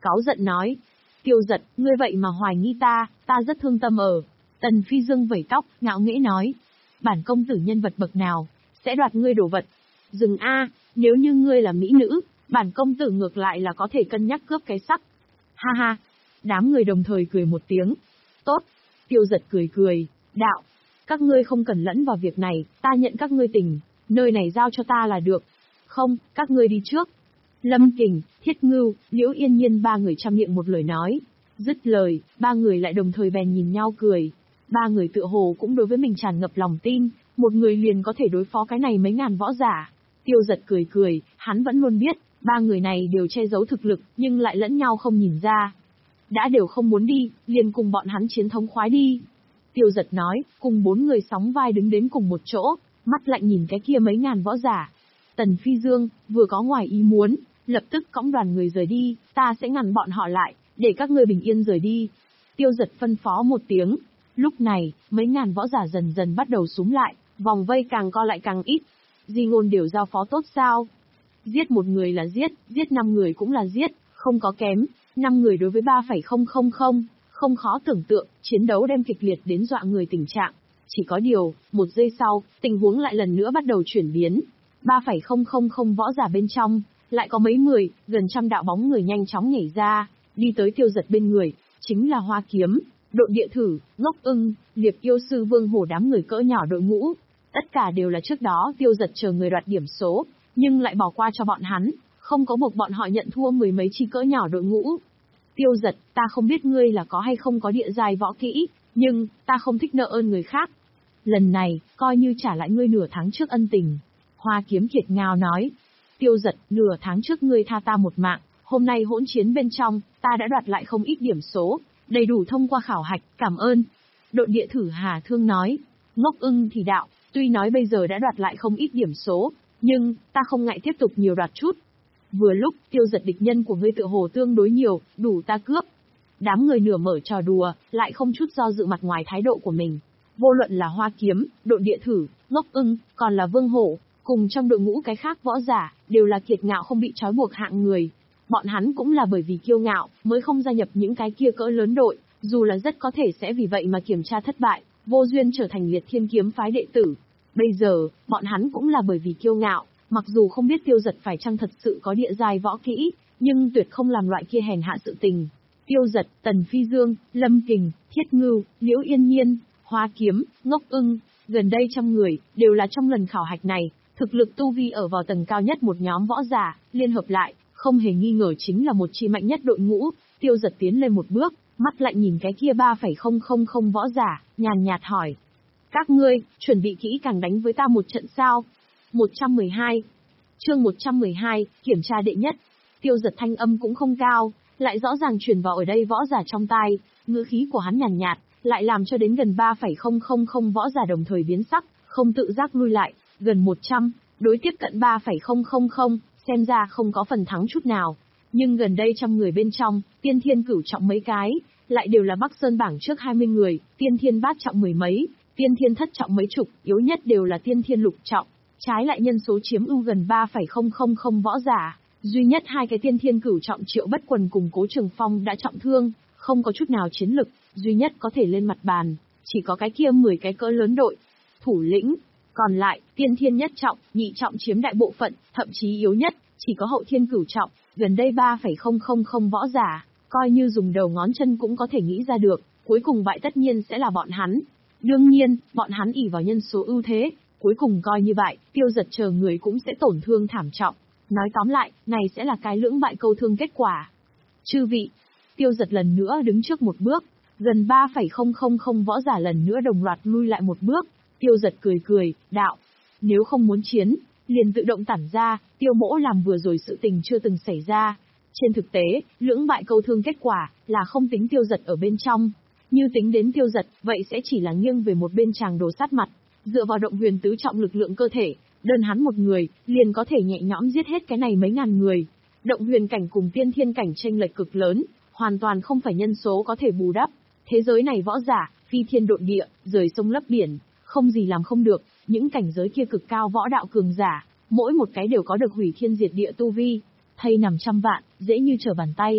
cáu giận nói. Tiêu Giật, ngươi vậy mà hoài nghi ta, ta rất thương tâm ở. Tần Phi Dương vẩy tóc, ngạo nghễ nói. Bản công tử nhân vật bậc nào, sẽ đoạt ngươi đồ vật. Dừng a, nếu như ngươi là mỹ nữ, bản công tử ngược lại là có thể cân nhắc cướp cái sắc. Ha ha, đám người đồng thời cười một tiếng. Tốt, Tiêu Giật cười cười, đạo. Các ngươi không cần lẫn vào việc này, ta nhận các ngươi tình, nơi này giao cho ta là được. Không, các ngươi đi trước. Lâm Kình, Thiết Ngưu, Liễu Yên Nhiên ba người trăm miệng một lời nói. Dứt lời, ba người lại đồng thời bèn nhìn nhau cười. Ba người tựa hồ cũng đối với mình tràn ngập lòng tin, một người liền có thể đối phó cái này mấy ngàn võ giả. Tiêu Giật cười cười, hắn vẫn luôn biết, ba người này đều che giấu thực lực, nhưng lại lẫn nhau không nhìn ra. Đã đều không muốn đi, liền cùng bọn hắn chiến thống khoái đi. Tiêu Giật nói, cùng bốn người sóng vai đứng đến cùng một chỗ, mắt lạnh nhìn cái kia mấy ngàn võ giả. Tần Phi Dương, vừa có ngoài ý muốn, lập tức cõng đoàn người rời đi, ta sẽ ngăn bọn họ lại, để các ngươi bình yên rời đi. Tiêu Giật phân phó một tiếng. Lúc này, mấy ngàn võ giả dần dần bắt đầu xúm lại, vòng vây càng co lại càng ít. Di Ngôn đều giao phó tốt sao? Giết một người là giết, giết năm người cũng là giết, không có kém, năm người đối với ba phẩy không không không, không khó tưởng tượng, chiến đấu đem kịch liệt đến dọa người tình trạng. Chỉ có điều, một giây sau, tình huống lại lần nữa bắt đầu chuyển biến. ba phẩy không không không võ giả bên trong, lại có mấy mười, gần trăm đạo bóng người nhanh chóng nhảy ra, đi tới Tiêu Giật bên người, chính là Hoa Kiếm, Độn Địa Thử, Ngốc Ưng, Liệp Yêu Sư Vương Hổ đám người cỡ nhỏ đội ngũ. Tất cả đều là trước đó Tiêu Giật chờ người đoạt điểm số, nhưng lại bỏ qua cho bọn hắn, không có buộc bọn họ nhận thua mười mấy chi cỡ nhỏ đội ngũ. Tiêu Giật, ta không biết ngươi là có hay không có địa giai võ kỹ, nhưng, ta không thích nợ ơn người khác. Lần này, coi như trả lại ngươi nửa tháng trước ân tình. Hoa Kiếm kiệt ngao nói. Tiêu Giật, nửa tháng trước ngươi tha ta một mạng, hôm nay hỗn chiến bên trong, ta đã đoạt lại không ít điểm số, đầy đủ thông qua khảo hạch, cảm ơn. Độn Địa Thử hà thương nói. Ngốc Ưng thì đạo, tuy nói bây giờ đã đoạt lại không ít điểm số, nhưng, ta không ngại tiếp tục nhiều đoạt chút. Vừa lúc, Tiêu Giật địch nhân của ngươi tựa hồ tương đối nhiều, đủ ta cướp. Đám người nửa mở trò đùa, lại không chút do dự mặt ngoài thái độ của mình. Vô luận là Hoa Kiếm, Độn Địa Thử, Ngốc Ưng, còn là Vương Hổ, cùng trong đội ngũ cái khác võ giả, đều là kiệt ngạo không bị trói buộc hạng người. Bọn hắn cũng là bởi vì kiêu ngạo, mới không gia nhập những cái kia cỡ lớn đội, dù là rất có thể sẽ vì vậy mà kiểm tra thất bại, vô duyên trở thành Liệt Thiên Kiếm phái đệ tử. Bây giờ, bọn hắn cũng là bởi vì kiêu ngạo, mặc dù không biết Tiêu Giật phải chăng thật sự có địa giai võ kỹ, nhưng tuyệt không làm loại kia hèn hạ sự tình. Tiêu Giật, Tần Phi Dương, Lâm Kình, Thiết Ngưu, Liễu Yên Nhiên, Hoa Kiếm, Ngốc Ưng, gần đây trăm người, đều là trong lần khảo hạch này, thực lực tu vi ở vào tầng cao nhất một nhóm võ giả, liên hợp lại, không hề nghi ngờ chính là một chi mạnh nhất đội ngũ. Tiêu Giật tiến lên một bước, mắt lạnh nhìn cái kia ba phẩy không không không võ giả, nhàn nhạt hỏi. Các ngươi, chuẩn bị kỹ càng đánh với ta một trận sao? một trăm mười hai. Chương một trăm mười hai, kiểm tra đệ nhất. Tiêu Giật thanh âm cũng không cao, lại rõ ràng truyền vào ở đây võ giả trong tai, ngữ khí của hắn nhàn nhạt, lại làm cho đến gần ba phẩy không không không võ giả đồng thời biến sắc, không tự giác lui lại, gần một trăm, đối tiếp cận ba phẩy không không không, xem ra không có phần thắng chút nào. Nhưng gần đây trăm người bên trong, tiên thiên cửu trọng mấy cái, lại đều là Bắc Sơn bảng trước hai mươi người, tiên thiên bát trọng mười mấy, tiên thiên thất trọng mấy chục, yếu nhất đều là tiên thiên lục trọng. Trái lại nhân số chiếm ưu gần ba phẩy không không không võ giả, duy nhất hai cái tiên thiên cửu trọng Triệu Bất Quần cùng Cố Trường Phong đã trọng thương, không có chút nào chiến lực, duy nhất có thể lên mặt bàn, chỉ có cái kia mười cái cỡ lớn đội. Thủ lĩnh, còn lại, tiên thiên nhất trọng, nhị trọng chiếm đại bộ phận, thậm chí yếu nhất, chỉ có hậu thiên cửu trọng, gần đây ba phẩy không không không võ giả, coi như dùng đầu ngón chân cũng có thể nghĩ ra được, cuối cùng bại tất nhiên sẽ là bọn hắn. Đương nhiên, bọn hắn ỷ vào nhân số ưu thế, cuối cùng coi như vậy, Tiêu Giật chờ người cũng sẽ tổn thương thảm trọng. Nói tóm lại, này sẽ là cái lưỡng bại câu thương kết quả. Chư vị, Tiêu Giật lần nữa đứng trước một bước, gần ba phẩy không không không võ giả lần nữa đồng loạt lui lại một bước. Tiêu Giật cười cười, đạo, nếu không muốn chiến, liền tự động tản ra, Tiêu Mỗ làm vừa rồi sự tình chưa từng xảy ra. Trên thực tế, lưỡng bại câu thương kết quả là không tính Tiêu Giật ở bên trong. Như tính đến Tiêu Giật, vậy sẽ chỉ là nghiêng về một bên chàng đồ sát mặt. Dựa vào động huyền tứ trọng lực lượng cơ thể, đơn hắn một người, liền có thể nhẹ nhõm giết hết cái này mấy ngàn người. Động huyền cảnh cùng tiên thiên cảnh chênh lệch cực lớn, hoàn toàn không phải nhân số có thể bù đắp. Thế giới này võ giả, phi thiên độn địa, rời sông lấp biển, không gì làm không được, những cảnh giới kia cực cao võ đạo cường giả, mỗi một cái đều có được hủy thiên diệt địa tu vi, thay nằm trăm vạn, dễ như trở bàn tay.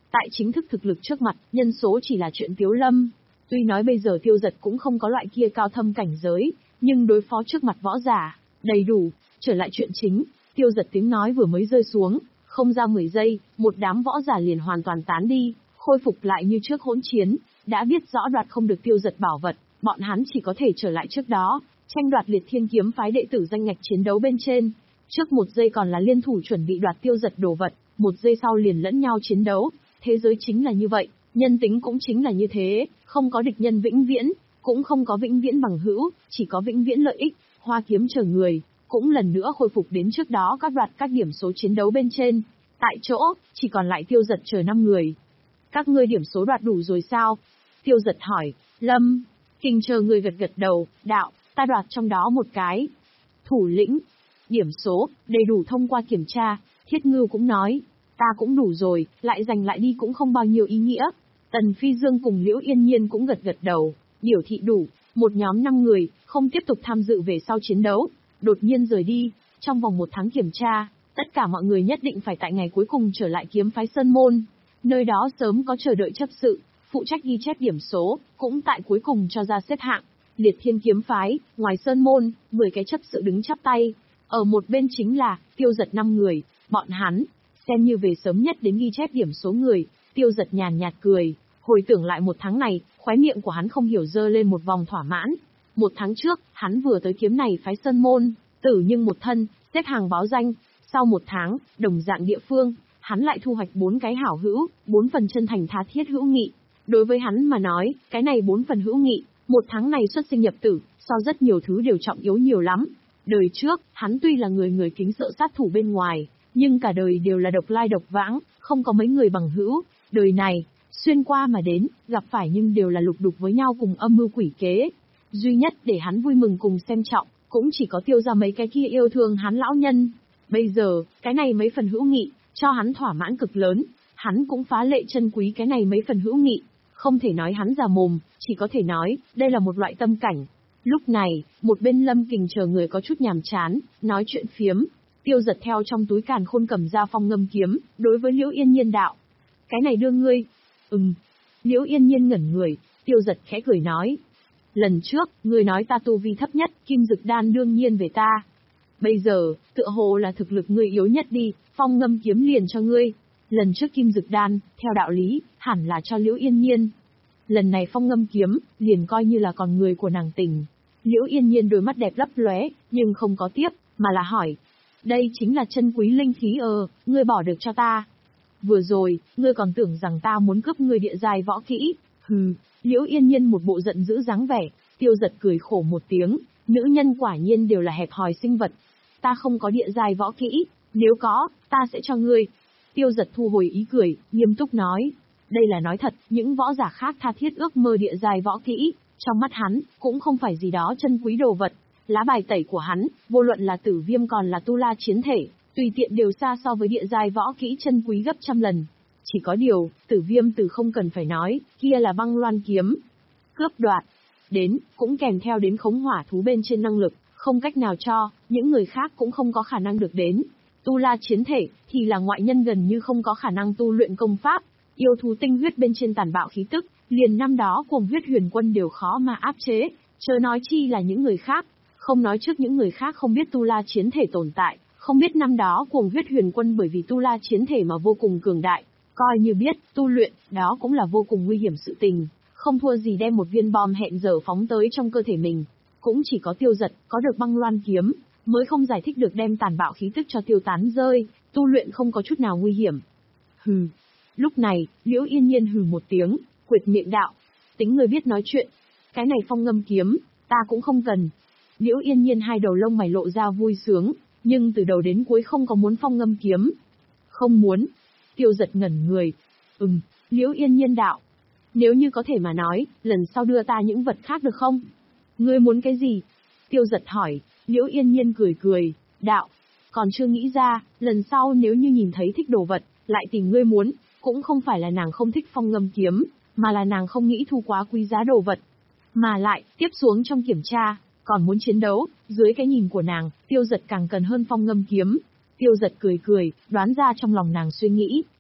Tại chính thức thực lực trước mặt, nhân số chỉ là chuyện Tiếu Lâm. Tuy nói bây giờ Tiêu Giật cũng không có loại kia cao thâm cảnh giới, nhưng đối phó trước mặt võ giả, đầy đủ. Trở lại chuyện chính, Tiêu Giật tiếng nói vừa mới rơi xuống, không ra mười giây, một đám võ giả liền hoàn toàn tán đi, khôi phục lại như trước hỗn chiến, đã biết rõ đoạt không được Tiêu Giật bảo vật, bọn hắn chỉ có thể trở lại trước đó, tranh đoạt Liệt Thiên kiếm phái đệ tử danh ngạch chiến đấu bên trên. Trước một giây còn là liên thủ chuẩn bị đoạt Tiêu Giật đồ vật, một giây sau liền lẫn nhau chiến đấu, thế giới chính là như vậy, nhân tính cũng chính là như thế, không có địch nhân vĩnh viễn, cũng không có vĩnh viễn bằng hữu, chỉ có vĩnh viễn lợi ích. Hoa kiếm chờ người, cũng lần nữa khôi phục đến trước đó các đoạt các điểm số chiến đấu bên trên. Tại chỗ, chỉ còn lại Tiêu Giật chờ năm người. Các ngươi điểm số đoạt đủ rồi sao? Tiêu Giật hỏi. Lâm Kình chờ người gật gật đầu, đạo, ta đoạt trong đó một cái. Thủ lĩnh, điểm số, đầy đủ thông qua kiểm tra. Thiết Ngưu cũng nói, ta cũng đủ rồi, lại giành lại đi cũng không bao nhiêu ý nghĩa. Tần Phi Dương cùng Liễu Yên Nhiên cũng gật gật đầu, biểu thị đủ. Một nhóm năm người, không tiếp tục tham dự về sau chiến đấu, đột nhiên rời đi. Trong vòng một tháng kiểm tra, tất cả mọi người nhất định phải tại ngày cuối cùng trở lại kiếm phái Sơn Môn. Nơi đó sớm có chờ đợi chấp sự, phụ trách ghi chép điểm số, cũng tại cuối cùng cho ra xếp hạng. Liệt Thiên kiếm phái, ngoài Sơn Môn, mười cái chấp sự đứng chắp tay. Ở một bên chính là, Tiêu Giật năm người, bọn hắn, xem như về sớm nhất đến ghi chép điểm số người. Tiêu Giật nhàn nhạt cười, hồi tưởng lại một tháng này, khóe miệng của hắn không hiểu dơ lên một vòng thỏa mãn. Một tháng trước, hắn vừa tới kiếm này phái Sơn Môn, tử nhưng một thân, xếp hàng báo danh. Sau một tháng, đồng dạng địa phương, hắn lại thu hoạch bốn cái hảo hữu, bốn phần chân thành tha thiết hữu nghị. Đối với hắn mà nói, cái này bốn phần hữu nghị, một tháng này xuất sinh nhập tử, so rất nhiều thứ đều trọng yếu nhiều lắm. Đời trước, hắn tuy là người người kính sợ sát thủ bên ngoài, nhưng cả đời đều là độc lai độc vãng, không có mấy người bằng hữu. Đời này, xuyên qua mà đến, gặp phải nhưng đều là lục đục với nhau cùng âm mưu quỷ kế. Duy nhất để hắn vui mừng cùng xem trọng, cũng chỉ có Tiêu ra mấy cái kia yêu thương hắn lão nhân. Bây giờ, cái này mấy phần hữu nghị, cho hắn thỏa mãn cực lớn, hắn cũng phá lệ chân quý cái này mấy phần hữu nghị. Không thể nói hắn già mồm, chỉ có thể nói, đây là một loại tâm cảnh. Lúc này, một bên Lâm Kình chờ người có chút nhàm chán, nói chuyện phiếm. Tiêu Giật theo trong túi càn khôn cầm ra phong ngâm kiếm, đối với Liễu Yên Nhiên đạo. Cái này đưa ngươi. Ừm. Liễu Yên Nhiên ngẩn người, Tiêu Giật khẽ cười nói. Lần trước, ngươi nói ta tu vi thấp nhất, kim dực đan đương nhiên về ta. Bây giờ, tựa hồ là thực lực ngươi yếu nhất đi, phong ngâm kiếm liền cho ngươi. Lần trước kim dực đan, theo đạo lý, hẳn là cho Liễu Yên Nhiên. Lần này phong ngâm kiếm, liền coi như là còn người của nàng tình. Liễu Yên Nhiên đôi mắt đẹp lấp lóe, nhưng không có tiếp, mà là hỏi. Đây chính là chân quý linh khí ờ, ngươi bỏ được cho ta. Vừa rồi, ngươi còn tưởng rằng ta muốn cướp ngươi địa giai võ kỹ. Hừ, Liễu Yên Nhiên một bộ giận dữ dáng vẻ. Tiêu Giật cười khổ một tiếng, nữ nhân quả nhiên đều là hẹp hòi sinh vật. Ta không có địa giai võ kỹ, nếu có, ta sẽ cho ngươi. Tiêu Giật thu hồi ý cười, nghiêm túc nói. Đây là nói thật, những võ giả khác tha thiết ước mơ địa giai võ kỹ, trong mắt hắn, cũng không phải gì đó chân quý đồ vật. Lá bài tẩy của hắn, vô luận là tử viêm còn là tu la chiến thể, tùy tiện đều xa so với địa giai võ kỹ chân quý gấp trăm lần. Chỉ có điều, tử viêm từ không cần phải nói, kia là băng loan kiếm. Cướp đoạt, đến, cũng kèm theo đến khống hỏa thú bên trên năng lực, không cách nào cho, những người khác cũng không có khả năng được đến. Tu la chiến thể, thì là ngoại nhân gần như không có khả năng tu luyện công pháp, yêu thú tinh huyết bên trên tàn bạo khí tức, liền năm đó cuồng huyết huyền quân đều khó mà áp chế, chớ nói chi là những người khác. Không nói trước những người khác không biết tu la chiến thể tồn tại, không biết năm đó cuồng huyết huyền quân bởi vì tu la chiến thể mà vô cùng cường đại, coi như biết, tu luyện, đó cũng là vô cùng nguy hiểm sự tình, không thua gì đem một viên bom hẹn giờ phóng tới trong cơ thể mình. Cũng chỉ có Tiêu Giật, có được băng loan kiếm, mới không giải thích được đem tàn bạo khí tức cho tiêu tán rơi, tu luyện không có chút nào nguy hiểm. Hừ. Lúc này, Liễu Yên Nhiên hừ một tiếng, quệt miệng đạo. Tính người biết nói chuyện. Cái này phong ngâm kiếm, ta cũng không cần. Liễu Yên Nhiên hai đầu lông mày lộ ra vui sướng, nhưng từ đầu đến cuối không có muốn phong ngâm kiếm. Không muốn. Tiêu Giật ngẩn người. Ừm, Liễu Yên Nhiên đạo. Nếu như có thể mà nói, lần sau đưa ta những vật khác được không? Ngươi muốn cái gì? Tiêu Giật hỏi. Liễu Yên Nhiên cười cười, đạo. Còn chưa nghĩ ra, lần sau nếu như nhìn thấy thích đồ vật, lại tìm ngươi muốn, cũng không phải là nàng không thích phong ngâm kiếm, mà là nàng không nghĩ thu quá quý giá đồ vật. Mà lại, tiếp xuống trong kiểm tra, còn muốn chiến đấu, dưới cái nhìn của nàng, Tiêu Giật càng cần hơn phong ngâm kiếm. Tiêu Giật cười cười, đoán ra trong lòng nàng suy nghĩ,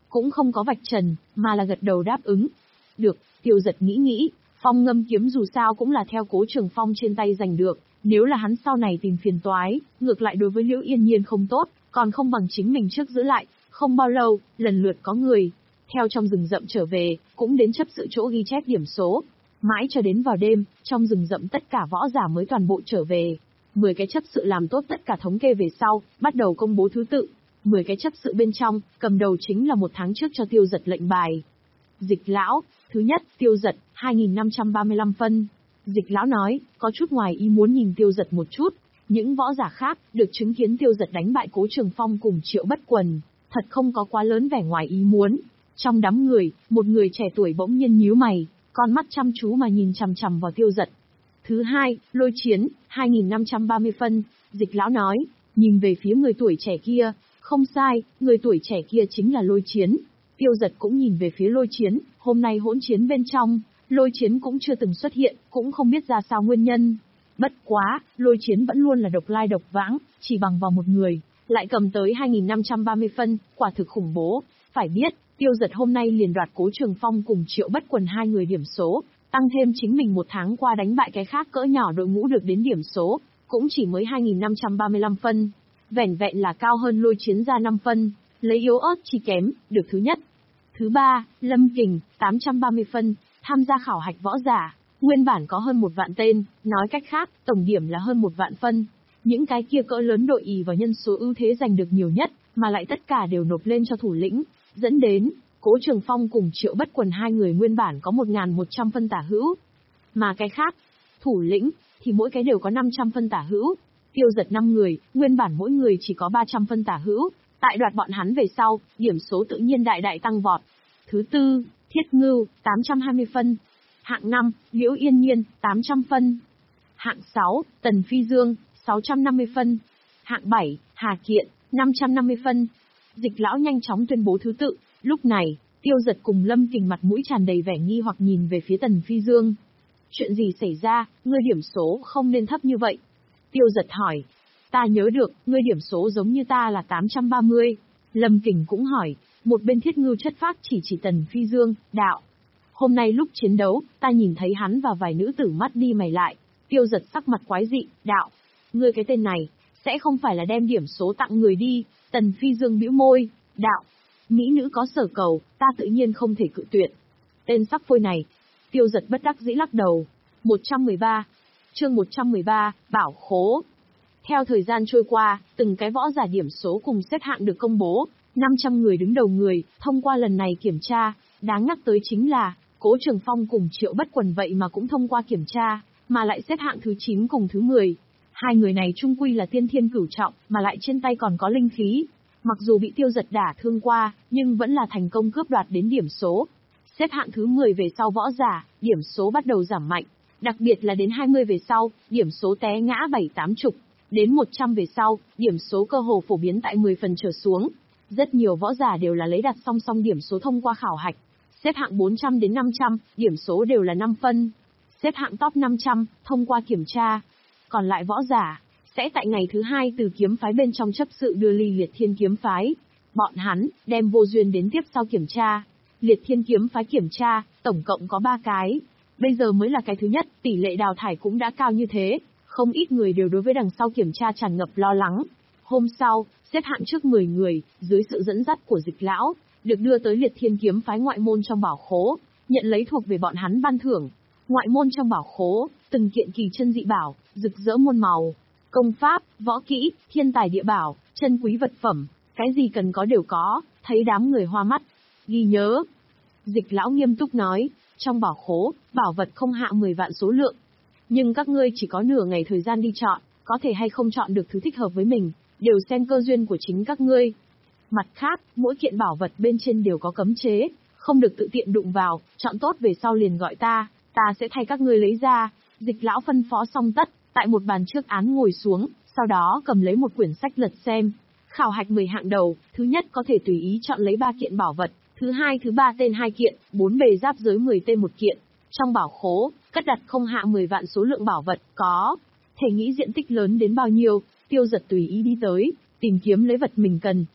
cũng không có vạch trần, mà là gật đầu đáp ứng. Được, Tiêu Giật nghĩ nghĩ, phong ngâm kiếm dù sao cũng là theo Cố Trường Phong trên tay giành được, nếu là hắn sau này tìm phiền toái, ngược lại đối với Liễu Yên Nhiên không tốt, còn không bằng chính mình trước giữ lại. Không bao lâu, lần lượt có người theo trong rừng rậm trở về, cũng đến chấp sự chỗ ghi chép điểm số. Mãi cho đến vào đêm, trong rừng rậm tất cả võ giả mới toàn bộ trở về. Mười cái chấp sự làm tốt tất cả thống kê về sau, bắt đầu công bố thứ tự. Mười cái chấp sự bên trong, cầm đầu chính là một tháng trước cho Tiêu Giật lệnh bài. Dịch lão, thứ nhất, Tiêu Giật, hai nghìn năm trăm ba mươi lăm phân. Dịch lão nói, có chút ngoài ý muốn nhìn Tiêu Giật một chút. Những võ giả khác, được chứng kiến Tiêu Giật đánh bại Cố Trường Phong cùng Triệu Bất Quần, thật không có quá lớn vẻ ngoài ý muốn. Trong đám người, một người trẻ tuổi bỗng nhiên nhíu mày, con mắt chăm chú mà nhìn chằm chằm vào Tiêu Giật. Thứ hai, Lôi Chiến, hai nghìn năm trăm ba mươi phân. Dịch lão nói, nhìn về phía người tuổi trẻ kia, không sai, người tuổi trẻ kia chính là Lôi Chiến. Tiêu Giật cũng nhìn về phía Lôi Chiến, hôm nay hỗn chiến bên trong, Lôi Chiến cũng chưa từng xuất hiện, cũng không biết ra sao nguyên nhân. Bất quá, Lôi Chiến vẫn luôn là độc lai độc vãng, chỉ bằng vào một người, lại cầm tới hai nghìn năm trăm ba mươi phân, quả thực khủng bố. Phải biết, Tiêu Giật hôm nay liền đoạt Cố Trường Phong cùng Triệu Bất Quần hai người điểm số, tăng thêm chính mình một tháng qua đánh bại cái khác cỡ nhỏ đội ngũ được đến điểm số, cũng chỉ mới hai nghìn năm trăm ba mươi lăm phân. Vẻn vẹn là cao hơn Lôi Chiến ra năm phân, lấy yếu ớt chi kém, được thứ nhất. Thứ ba, Lâm Kình, tám trăm ba mươi phân, tham gia khảo hạch võ giả, nguyên bản có hơn một vạn tên, nói cách khác, tổng điểm là hơn một vạn phân. Những cái kia cỡ lớn đội ỷ vào nhân số ưu thế giành được nhiều nhất, mà lại tất cả đều nộp lên cho thủ lĩnh, dẫn đến Cố Trường Phong cùng Triệu Bất Quần hai người nguyên bản có một nghìn một trăm phân tả hữu. Mà cái khác, thủ lĩnh, thì mỗi cái đều có năm trăm phân tả hữu. Tiêu Giật năm người, nguyên bản mỗi người chỉ có ba trăm phân tả hữu. Tại đoạt bọn hắn về sau, điểm số tự nhiên đại đại tăng vọt. Thứ tư, Thiết Ngưu, tám trăm hai mươi phân. Hạng năm, Liễu Yên Nhiên, tám trăm phân. Hạng sáu, Tần Phi Dương, sáu trăm năm mươi phân. Hạng bảy, Hà Kiện, năm trăm năm mươi phân. Dịch lão nhanh chóng tuyên bố thứ tự. Lúc này, Tiêu Giật cùng Lâm Kình mặt mũi tràn đầy vẻ nghi hoặc nhìn về phía Tần Phi Dương. Chuyện gì xảy ra, ngươi điểm số không nên thấp như vậy? Tiêu Giật hỏi. Ta nhớ được, ngươi điểm số giống như ta là tám trăm ba mươi. Lâm Kình cũng hỏi. Một bên Thiết Ngưu chất phác chỉ chỉ Tần Phi Dương, đạo. Hôm nay lúc chiến đấu, ta nhìn thấy hắn và vài nữ tử mắt đi mày lại. Tiêu Giật sắc mặt quái dị, đạo. Ngươi cái tên này, sẽ không phải là đem điểm số tặng người đi. Tần Phi Dương bĩu môi, đạo. Mỹ nữ có sở cầu, ta tự nhiên không thể cự tuyệt. Tên sắc phôi này. Tiêu Giật bất đắc dĩ lắc đầu. một trăm mười ba. Chương một trăm mười ba, Bảo Khố. Theo thời gian trôi qua, từng cái võ giả điểm số cùng xếp hạng được công bố. năm trăm người đứng đầu người, thông qua lần này kiểm tra. Đáng nhắc tới chính là, Cố Trường Phong cùng Triệu Bất Quần vậy mà cũng thông qua kiểm tra, mà lại xếp hạng thứ chín cùng thứ mười. Hai người này chung quy là tiên thiên cửu trọng, mà lại trên tay còn có linh khí. Mặc dù bị Tiêu Giật đả thương qua, nhưng vẫn là thành công cướp đoạt đến điểm số. Xếp hạng thứ mười về sau võ giả, điểm số bắt đầu giảm mạnh. Đặc biệt là đến hai mươi về sau, điểm số té ngã bảy tám chục. Đến một trăm về sau, điểm số cơ hồ phổ biến tại mười phần trở xuống. Rất nhiều võ giả đều là lấy đặt song song điểm số thông qua khảo hạch. Xếp hạng bốn trăm đến năm trăm, điểm số đều là năm phân. Xếp hạng top năm trăm, thông qua kiểm tra. Còn lại võ giả, sẽ tại ngày thứ hai từ kiếm phái bên trong chấp sự đưa ly Liệt Thiên kiếm phái. Bọn hắn, đem vô duyên đến tiếp sau kiểm tra. Liệt Thiên kiếm phái kiểm tra, tổng cộng có ba cái. Bây giờ mới là cái thứ nhất, tỷ lệ đào thải cũng đã cao như thế. Không ít người đều đối với đằng sau kiểm tra tràn ngập lo lắng. Hôm sau, xếp hạng trước mười người, dưới sự dẫn dắt của Dịch lão, được đưa tới Liệt Thiên kiếm phái ngoại môn trong bảo khố, nhận lấy thuộc về bọn hắn ban thưởng. Ngoại môn trong bảo khố, từng kiện kỳ chân dị bảo, rực rỡ muôn màu, công pháp, võ kỹ, thiên tài địa bảo, chân quý vật phẩm, cái gì cần có đều có, thấy đám người hoa mắt. Ghi nhớ. Dịch lão nghiêm túc nói, trong bảo khố, bảo vật không hạ mười vạn số lượng. Nhưng các ngươi chỉ có nửa ngày thời gian đi chọn, có thể hay không chọn được thứ thích hợp với mình, đều xem cơ duyên của chính các ngươi. Mặt khác, mỗi kiện bảo vật bên trên đều có cấm chế, không được tự tiện đụng vào, chọn tốt về sau liền gọi ta, ta sẽ thay các ngươi lấy ra. Dịch lão phân phó xong tất, tại một bàn trước án ngồi xuống, sau đó cầm lấy một quyển sách lật xem. Khảo hạch mười hạng đầu, thứ nhất có thể tùy ý chọn lấy ba kiện bảo vật, thứ hai thứ ba tên hai kiện, bốn bề giáp giới mười tên một kiện. Trong bảo khố, cất đặt không hạ mười vạn số lượng bảo vật, có thể nghĩ diện tích lớn đến bao nhiêu. Tiêu Giật tùy ý đi tới, tìm kiếm lấy vật mình cần.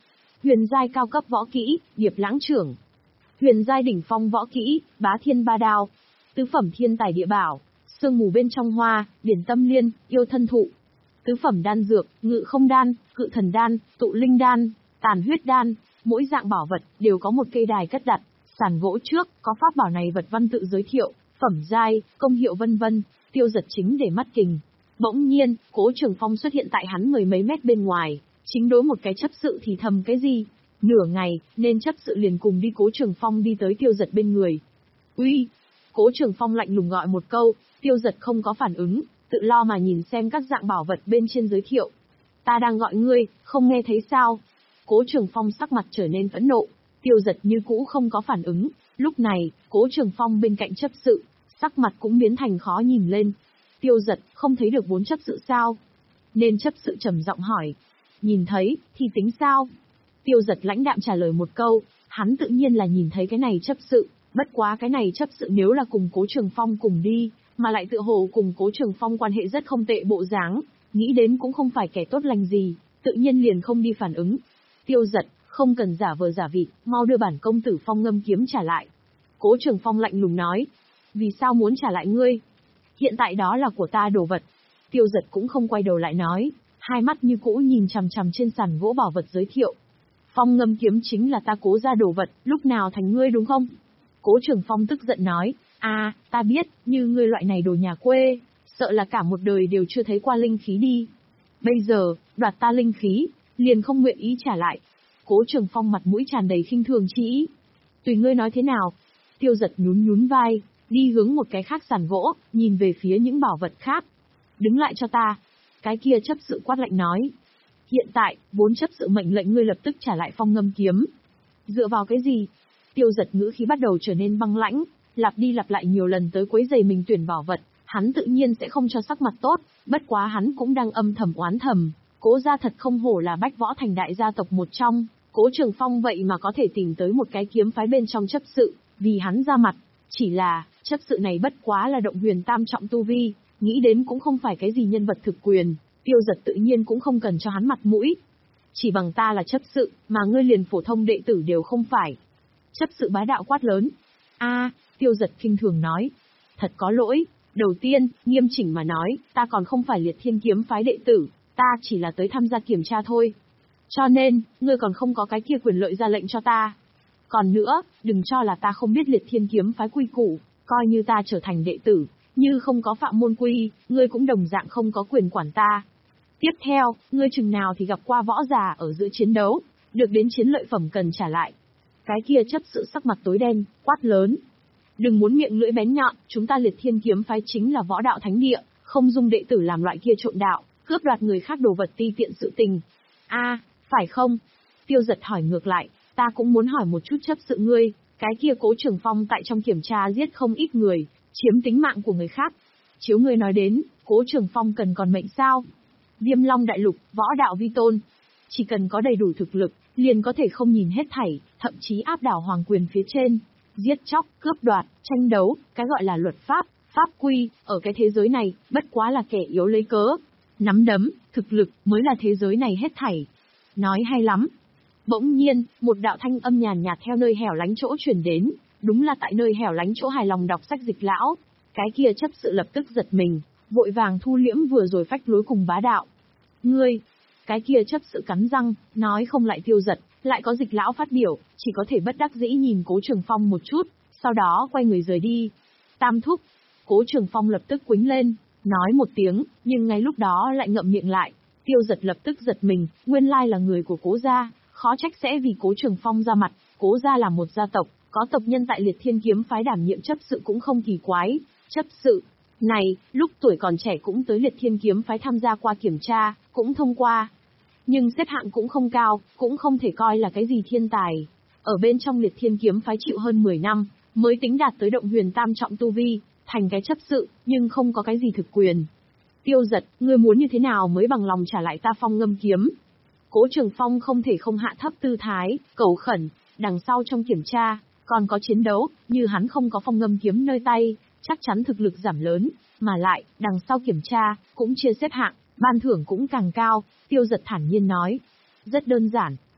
Huyền giai cao cấp võ kỹ, Điệp Lãng Trưởng. Huyền giai đỉnh phong võ kỹ, Bá Thiên Ba Đao. Tứ phẩm thiên tài địa bảo, Sương mù bên trong hoa, Điển Tâm Liên, Yêu Thân Thụ. Tứ phẩm đan dược, Ngự Không Đan, Cự Thần Đan, Tụ Linh Đan, Tàn Huyết Đan. Mỗi dạng bảo vật đều có một cây đài cất đặt, sàn gỗ trước có pháp bảo này vật văn tự giới thiệu, phẩm giai, công hiệu vân vân. Tiêu Giật chính để mắt kình. Bỗng nhiên, Cố Trường Phong xuất hiện tại hắn mười mấy mét bên ngoài, chính đối một cái chấp sự thì thầm cái gì. Nửa ngày, nên chấp sự liền cùng đi Cố Trường Phong đi tới Tiêu Giật bên người. Uy! Cố Trường Phong lạnh lùng gọi một câu, Tiêu Giật không có phản ứng, tự lo mà nhìn xem các dạng bảo vật bên trên giới thiệu. Ta đang gọi ngươi, không nghe thấy sao? Cố Trường Phong sắc mặt trở nên phẫn nộ, Tiêu Giật như cũ không có phản ứng. Lúc này, Cố Trường Phong bên cạnh chấp sự, sắc mặt cũng biến thành khó nhìn lên. Tiêu Giật, không thấy được bốn chấp sự sao? Nên chấp sự trầm giọng hỏi. Nhìn thấy, thì tính sao? Tiêu Giật lãnh đạm trả lời một câu, hắn tự nhiên là nhìn thấy cái này chấp sự, bất quá cái này chấp sự nếu là cùng Cố Trường Phong cùng đi, mà lại tự hồ cùng Cố Trường Phong quan hệ rất không tệ bộ dáng, nghĩ đến cũng không phải kẻ tốt lành gì, tự nhiên liền không đi phản ứng. Tiêu Giật, không cần giả vờ giả vịt, mau đưa bản công tử Phong Ngâm kiếm trả lại. Cố Trường Phong lạnh lùng nói. Vì sao muốn trả lại ngươi? Hiện tại đó là của ta đồ vật. Tiêu Giật cũng không quay đầu lại nói, hai mắt như cũ nhìn chằm chằm trên sàn gỗ bảo vật giới thiệu. Phong Ngâm kiếm chính là ta Cố ra đồ vật, lúc nào thành ngươi đúng không? Cố Trường Phong tức giận nói, à, ta biết, như ngươi loại này đồ nhà quê, sợ là cả một đời đều chưa thấy qua linh khí đi. Bây giờ, đoạt ta linh khí, liền không nguyện ý trả lại. Cố Trường Phong mặt mũi tràn đầy khinh thường chi ý. Tùy ngươi nói thế nào. Tiêu Giật nhún nhún vai, đi hướng một cái khác sàn gỗ, nhìn về phía những bảo vật khác. Đứng lại cho ta. Cái kia chấp sự quát lạnh nói. Hiện tại, vốn chấp sự mệnh lệnh ngươi lập tức trả lại Phong Ngâm kiếm. Dựa vào cái gì? Tiêu Giật ngữ khí bắt đầu trở nên băng lãnh, lặp đi lặp lại nhiều lần tới quấy rầy mình tuyển bảo vật, hắn tự nhiên sẽ không cho sắc mặt tốt, bất quá hắn cũng đang âm thầm oán thầm, Cố gia thật không hổ là Bách Võ Thành đại gia tộc một trong, Cố Trường Phong vậy mà có thể tìm tới một cái kiếm phái bên trong chấp sự, vì hắn ra mặt, chỉ là, chấp sự này bất quá là động huyền tam trọng tu vi, nghĩ đến cũng không phải cái gì nhân vật thực quyền, Tiêu Giật tự nhiên cũng không cần cho hắn mặt mũi. Chỉ bằng ta là chấp sự, mà ngươi liền phổ thông đệ tử đều không phải. Chấp sự bá đạo quát lớn. A, Tiêu Giật khinh thường nói. Thật có lỗi, đầu tiên, nghiêm chỉnh mà nói, ta còn không phải Liệt Thiên kiếm phái đệ tử, ta chỉ là tới tham gia kiểm tra thôi. Cho nên, ngươi còn không có cái kia quyền lợi ra lệnh cho ta. Còn nữa, đừng cho là ta không biết Liệt Thiên kiếm phái quy củ, coi như ta trở thành đệ tử, như không có phạm môn quy, ngươi cũng đồng dạng không có quyền quản ta. Tiếp theo, ngươi chừng nào thì gặp qua võ giả ở giữa chiến đấu, được đến chiến lợi phẩm cần trả lại. Cái kia chấp sự sắc mặt tối đen, quát lớn. Đừng muốn miệng lưỡi bén nhọn, chúng ta Liệt Thiên kiếm phái chính là võ đạo thánh địa, không dung đệ tử làm loại kia trộn đạo, cướp đoạt người khác đồ vật ti tiện sự tình. A, à, phải không? Tiêu Giật hỏi ngược lại, ta cũng muốn hỏi một chút chấp sự ngươi, cái kia Cố Trường Phong tại trong kiểm tra giết không ít người, chiếm tính mạng của người khác. Chiếu ngươi nói đến, Cố Trường Phong cần còn mệnh sao? Viêm Long đại lục, võ đạo vi tôn. Chỉ cần có đầy đủ thực lực, liền có thể không nhìn hết thảy, thậm chí áp đảo hoàng quyền phía trên. Giết chóc, cướp đoạt, tranh đấu, cái gọi là luật pháp, pháp quy, ở cái thế giới này, bất quá là kẻ yếu lấy cớ. Nắm đấm, thực lực, mới là thế giới này hết thảy. Nói hay lắm. Bỗng nhiên, một đạo thanh âm nhàn nhạt theo nơi hẻo lánh chỗ truyền đến, đúng là tại nơi hẻo lánh chỗ hài lòng đọc sách Dịch lão. Cái kia chấp sự lập tức giật mình, vội vàng thu liễm vừa rồi phách lối cùng bá đạo. Ngươi, cái kia chấp sự cắn răng, nói không lại Tiêu Giật, lại có Dịch lão phát biểu, chỉ có thể bất đắc dĩ nhìn Cố Trường Phong một chút, sau đó quay người rời đi. Tam thúc, Cố Trường Phong lập tức quĩnh lên, nói một tiếng, nhưng ngay lúc đó lại ngậm miệng lại. Tiêu Giật lập tức giật mình, nguyên lai là người của Cố gia, khó trách sẽ vì Cố Trường Phong ra mặt. Cố gia là một gia tộc, có tộc nhân tại Liệt Thiên kiếm phái đảm nhiệm chấp sự cũng không kỳ quái. Chấp sự này, lúc tuổi còn trẻ cũng tới Liệt Thiên kiếm phái tham gia qua kiểm tra, cũng thông qua. Nhưng xếp hạng cũng không cao, cũng không thể coi là cái gì thiên tài. Ở bên trong Liệt Thiên kiếm phái chịu hơn mười năm, mới tính đạt tới động huyền tam trọng tu vi, thành cái chấp sự, nhưng không có cái gì thực quyền. Tiêu Giật, ngươi muốn như thế nào mới bằng lòng trả lại ta Phong Ngâm kiếm? Cố Trường Phong không thể không hạ thấp tư thái, cầu khẩn, đằng sau trong kiểm tra, còn có chiến đấu, như hắn không có Phong Ngâm kiếm nơi tay, chắc chắn thực lực giảm lớn, mà lại, đằng sau kiểm tra, cũng chia xếp hạng, ban thưởng cũng càng cao. Tiêu Giật thản nhiên nói. Rất đơn giản,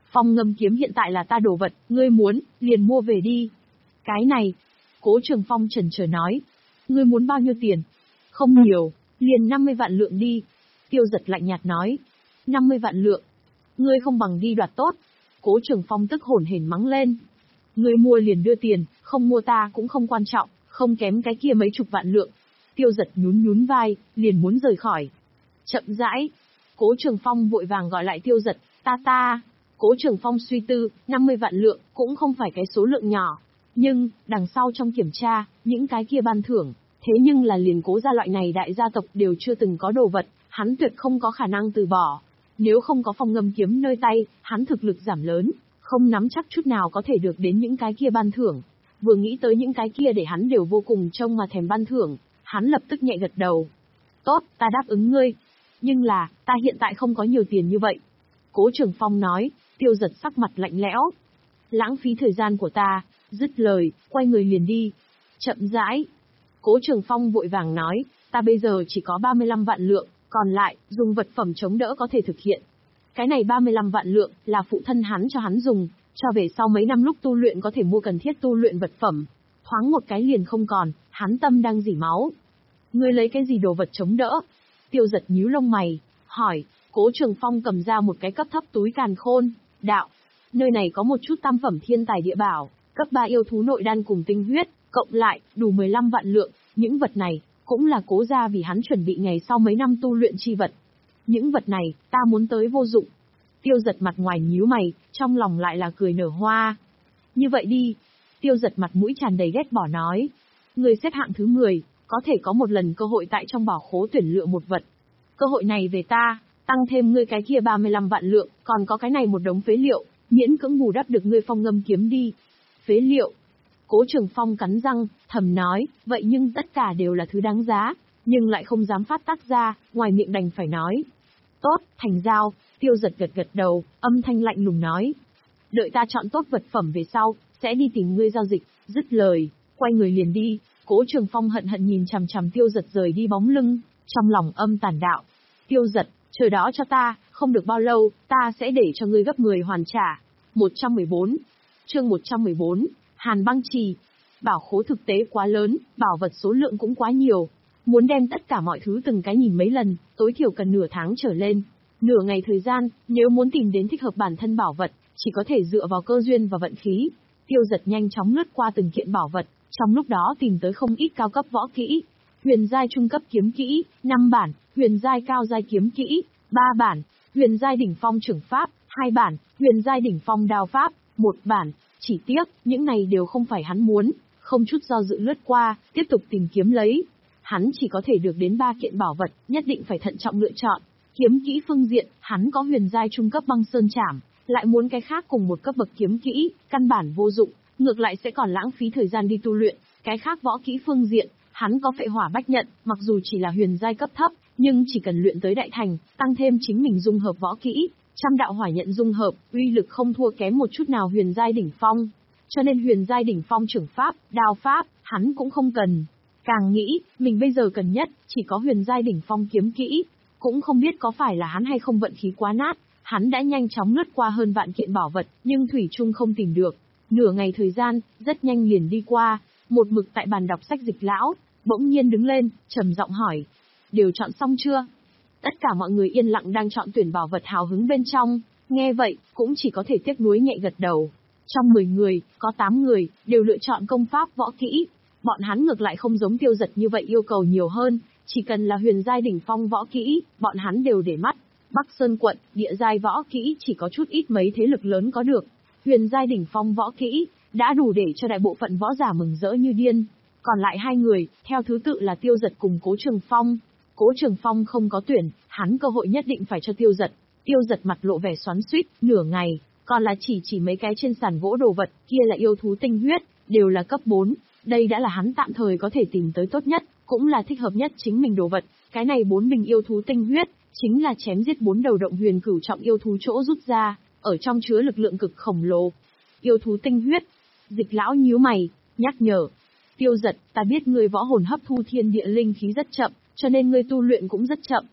Phong ngâm kiếm hiện tại là ta đồ vật, ngươi muốn, liền mua về đi. Cái này, Cố Trường Phong chần chờ nói. Ngươi muốn bao nhiêu tiền? Không nhiều, liền năm mươi vạn lượng đi. Tiêu Giật lạnh nhạt nói. năm mươi vạn lượng. Ngươi không bằng đi đoạt tốt. Cố Trường Phong tức hổn hển mắng lên. Ngươi mua liền đưa tiền, không mua ta cũng không quan trọng, không kém cái kia mấy chục vạn lượng. Tiêu Giật nhún nhún vai, liền muốn rời khỏi. Chậm rãi. Cố Trường Phong vội vàng gọi lại Tiêu Giật, ta ta. Cố Trường Phong suy tư, năm mươi vạn lượng, cũng không phải cái số lượng nhỏ. Nhưng, đằng sau trong kiểm tra, những cái kia ban thưởng, thế nhưng là liền Cố gia loại này đại gia tộc đều chưa từng có đồ vật, hắn tuyệt không có khả năng từ bỏ. Nếu không có phong ngâm kiếm nơi tay, hắn thực lực giảm lớn, không nắm chắc chút nào có thể được đến những cái kia ban thưởng. Vừa nghĩ tới những cái kia để hắn đều vô cùng trông mà thèm ban thưởng, hắn lập tức nhẹ gật đầu. Tốt, ta đáp ứng ngươi. Nhưng là, ta hiện tại không có nhiều tiền như vậy. Cố Trường Phong nói. Tiêu Giật sắc mặt lạnh lẽo. Lãng phí thời gian của ta. Dứt lời, quay người liền đi. Chậm rãi. Cố Trường Phong vội vàng nói, ta bây giờ chỉ có ba mươi lăm vạn lượng, còn lại, dùng vật phẩm chống đỡ có thể thực hiện. Cái này ba mươi lăm vạn lượng, là phụ thân hắn cho hắn dùng, cho về sau mấy năm lúc tu luyện có thể mua cần thiết tu luyện vật phẩm. Thoáng một cái liền không còn, hắn tâm đang rỉ máu. Ngươi lấy cái gì đồ vật chống đỡ? Tiêu Giật nhíu lông mày, hỏi. Cố Trường Phong cầm ra một cái cấp thấp túi càn khôn, đạo. Nơi này có một chút tam phẩm thiên tài địa bảo, cấp ba yêu thú nội đan cùng tinh huyết, cộng lại, đủ mười lăm vạn lượng. Những vật này, cũng là Cố gia vì hắn chuẩn bị ngày sau mấy năm tu luyện chi vật. Những vật này, ta muốn tới vô dụng. Tiêu Giật mặt ngoài nhíu mày, trong lòng lại là cười nở hoa. Như vậy đi. Tiêu Giật mặt mũi tràn đầy ghét bỏ nói. Người xếp hạng thứ mười, có thể có một lần cơ hội tại trong bảo khố tuyển lựa một vật. Cơ hội này về ta, tăng thêm ngươi cái kia ba mươi lăm vạn lượng, còn có cái này một đống phế liệu, miễn cưỡng bù đắp được ngươi phong ngâm kiếm đi. Phế liệu. Cố Trường Phong cắn răng, thầm nói, vậy nhưng tất cả đều là thứ đáng giá, nhưng lại không dám phát tác ra, ngoài miệng đành phải nói. Tốt, thành giao. Tiêu Giật gật gật đầu, âm thanh lạnh lùng nói. Đợi ta chọn tốt vật phẩm về sau, sẽ đi tìm ngươi giao dịch. Dứt lời, quay người liền đi. Cố Trường Phong hận hận nhìn chằm chằm Tiêu Giật rời đi bóng lưng, trong lòng âm tàn đạo. Tiêu Giật, chờ đó cho ta, không được bao lâu, ta sẽ để cho ngươi gấp mười hoàn trả. một trăm mười bốn. Chương một trăm mười bốn, Hàn Băng Trì. Bảo khố thực tế quá lớn, bảo vật số lượng cũng quá nhiều. Muốn đem tất cả mọi thứ từng cái nhìn mấy lần, tối thiểu cần nửa tháng trở lên. Nửa ngày thời gian, nếu muốn tìm đến thích hợp bản thân bảo vật, chỉ có thể dựa vào cơ duyên và vận khí. Tiêu Giật nhanh chóng lướt qua từng kiện bảo vật, trong lúc đó tìm tới không ít cao cấp võ kỹ. Huyền giai trung cấp kiếm kỹ, năm bản, huyền giai cao giai kiếm kỹ, ba bản, huyền giai đỉnh phong trưởng pháp, hai bản, huyền giai đỉnh phong đao pháp, một bản. Chỉ tiếc, những này đều không phải hắn muốn, không chút do dự lướt qua, tiếp tục tìm kiếm lấy. Hắn chỉ có thể được đến ba kiện bảo vật, nhất định phải thận trọng lựa chọn. Kiếm kỹ phương diện, hắn có huyền giai trung cấp băng sơn trảm, lại muốn cái khác cùng một cấp bậc kiếm kỹ, căn bản vô dụng, ngược lại sẽ còn lãng phí thời gian đi tu luyện. Cái khác võ kỹ phương diện, hắn có phệ hỏa bách nhận, mặc dù chỉ là huyền giai cấp thấp, nhưng chỉ cần luyện tới đại thành, tăng thêm chính mình dung hợp võ kỹ, trăm đạo hỏa nhận dung hợp, uy lực không thua kém một chút nào huyền giai đỉnh phong. Cho nên huyền giai đỉnh phong trưởng pháp, đao pháp, hắn cũng không cần. Càng nghĩ, mình bây giờ cần nhất, chỉ có huyền giai đỉnh phong kiếm kỹ. Cũng không biết có phải là hắn hay không vận khí quá nát, hắn đã nhanh chóng lướt qua hơn vạn kiện bảo vật, nhưng thủy chung không tìm được. Nửa ngày thời gian, rất nhanh liền đi qua, một mực tại bàn đọc sách Dịch lão, bỗng nhiên đứng lên, trầm giọng hỏi. Đều chọn xong chưa? Tất cả mọi người yên lặng đang chọn tuyển bảo vật hào hứng bên trong, nghe vậy, cũng chỉ có thể tiếc nuối nhẹ gật đầu. Trong mười người, có tám người, đều lựa chọn công pháp võ kỹ. Bọn hắn ngược lại không giống Tiêu Giật như vậy yêu cầu nhiều hơn, chỉ cần là huyền giai đỉnh phong võ kỹ, bọn hắn đều để mắt. Bắc Sơn quận, địa giai võ kỹ chỉ có chút ít mấy thế lực lớn có được. Huyền giai đỉnh phong võ kỹ, đã đủ để cho đại bộ phận võ giả mừng rỡ như điên. Còn lại hai người, theo thứ tự là Tiêu Giật cùng Cố Trường Phong. Cố Trường Phong không có tuyển, hắn cơ hội nhất định phải cho Tiêu Giật. Tiêu Giật mặt lộ vẻ xoắn xuýt, nửa ngày, còn là chỉ chỉ mấy cái trên sàn gỗ đồ vật, kia là yêu thú tinh huyết, đều là cấp bốn. Đây đã là hắn tạm thời có thể tìm tới tốt nhất, cũng là thích hợp nhất chính mình đồ vật. Cái này bốn bình yêu thú tinh huyết, chính là chém giết bốn đầu động huyền cửu trọng yêu thú chỗ rút ra, ở trong chứa lực lượng cực khổng lồ. Yêu thú tinh huyết. Dịch lão nhíu mày, nhắc nhở. Tiêu Giật, ta biết ngươi võ hồn hấp thu thiên địa linh khí rất chậm, cho nên ngươi tu luyện cũng rất chậm.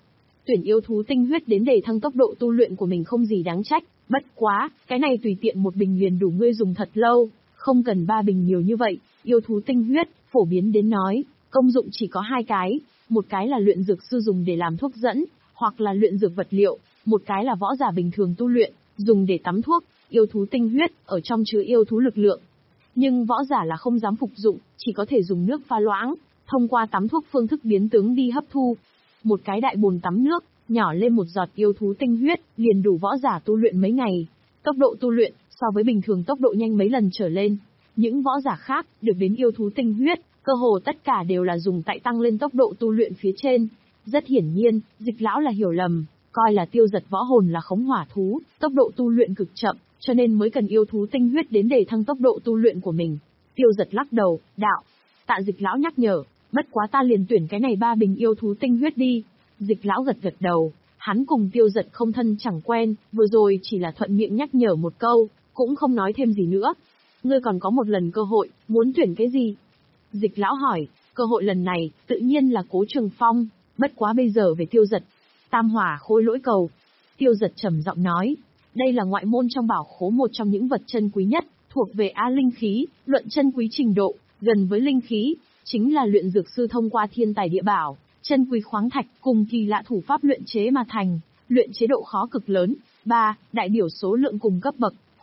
Tuyển yêu thú tinh huyết đến để thăng tốc độ tu luyện của mình không gì đáng trách, bất quá, cái này tùy tiện một bình liền đủ ngươi dùng thật lâu, không cần ba bình nhiều như vậy. Yêu thú tinh huyết, phổ biến đến nói, công dụng chỉ có hai cái, một cái là luyện dược sư dùng để làm thuốc dẫn, hoặc là luyện dược vật liệu, một cái là võ giả bình thường tu luyện, dùng để tắm thuốc. Yêu thú tinh huyết, ở trong chứa yêu thú lực lượng. Nhưng võ giả là không dám phục dụng, chỉ có thể dùng nước pha loãng, thông qua tắm thuốc phương thức biến tướng đi hấp thu. Một cái đại bồn tắm nước, nhỏ lên một giọt yêu thú tinh huyết, liền đủ võ giả tu luyện mấy ngày. Tốc độ tu luyện, so với bình thường tốc độ nhanh mấy lần trở lên. Những võ giả khác, được đến yêu thú tinh huyết, cơ hồ tất cả đều là dùng tại tăng lên tốc độ tu luyện phía trên. Rất hiển nhiên, Dịch lão là hiểu lầm, coi là Tiêu Giật võ hồn là khống hỏa thú, tốc độ tu luyện cực chậm, cho nên mới cần yêu thú tinh huyết đến để thăng tốc độ tu luyện của mình. Tiêu Giật lắc đầu, đạo, tạ Dịch lão nhắc nhở, bất quá ta liền tuyển cái này ba bình yêu thú tinh huyết đi. Dịch lão gật gật đầu, hắn cùng Tiêu Giật không thân chẳng quen, vừa rồi chỉ là thuận miệng nhắc nhở một câu, cũng không nói thêm gì nữa. Ngươi còn có một lần cơ hội, muốn tuyển cái gì? Dịch lão hỏi, cơ hội lần này, tự nhiên là Cố Trường Phong, bất quá bây giờ về Tiêu Giật. Tam hỏa khôi lỗi cầu. Tiêu Giật trầm giọng nói, đây là ngoại môn trong bảo khố một trong những vật chân quý nhất, thuộc về A linh khí, luận chân quý trình độ, gần với linh khí, chính là luyện dược sư thông qua thiên tài địa bảo, chân quý khoáng thạch cùng kỳ lạ thủ pháp luyện chế mà thành, luyện chế độ khó cực lớn. ba. Đại biểu số lượng cùng cấp bậc,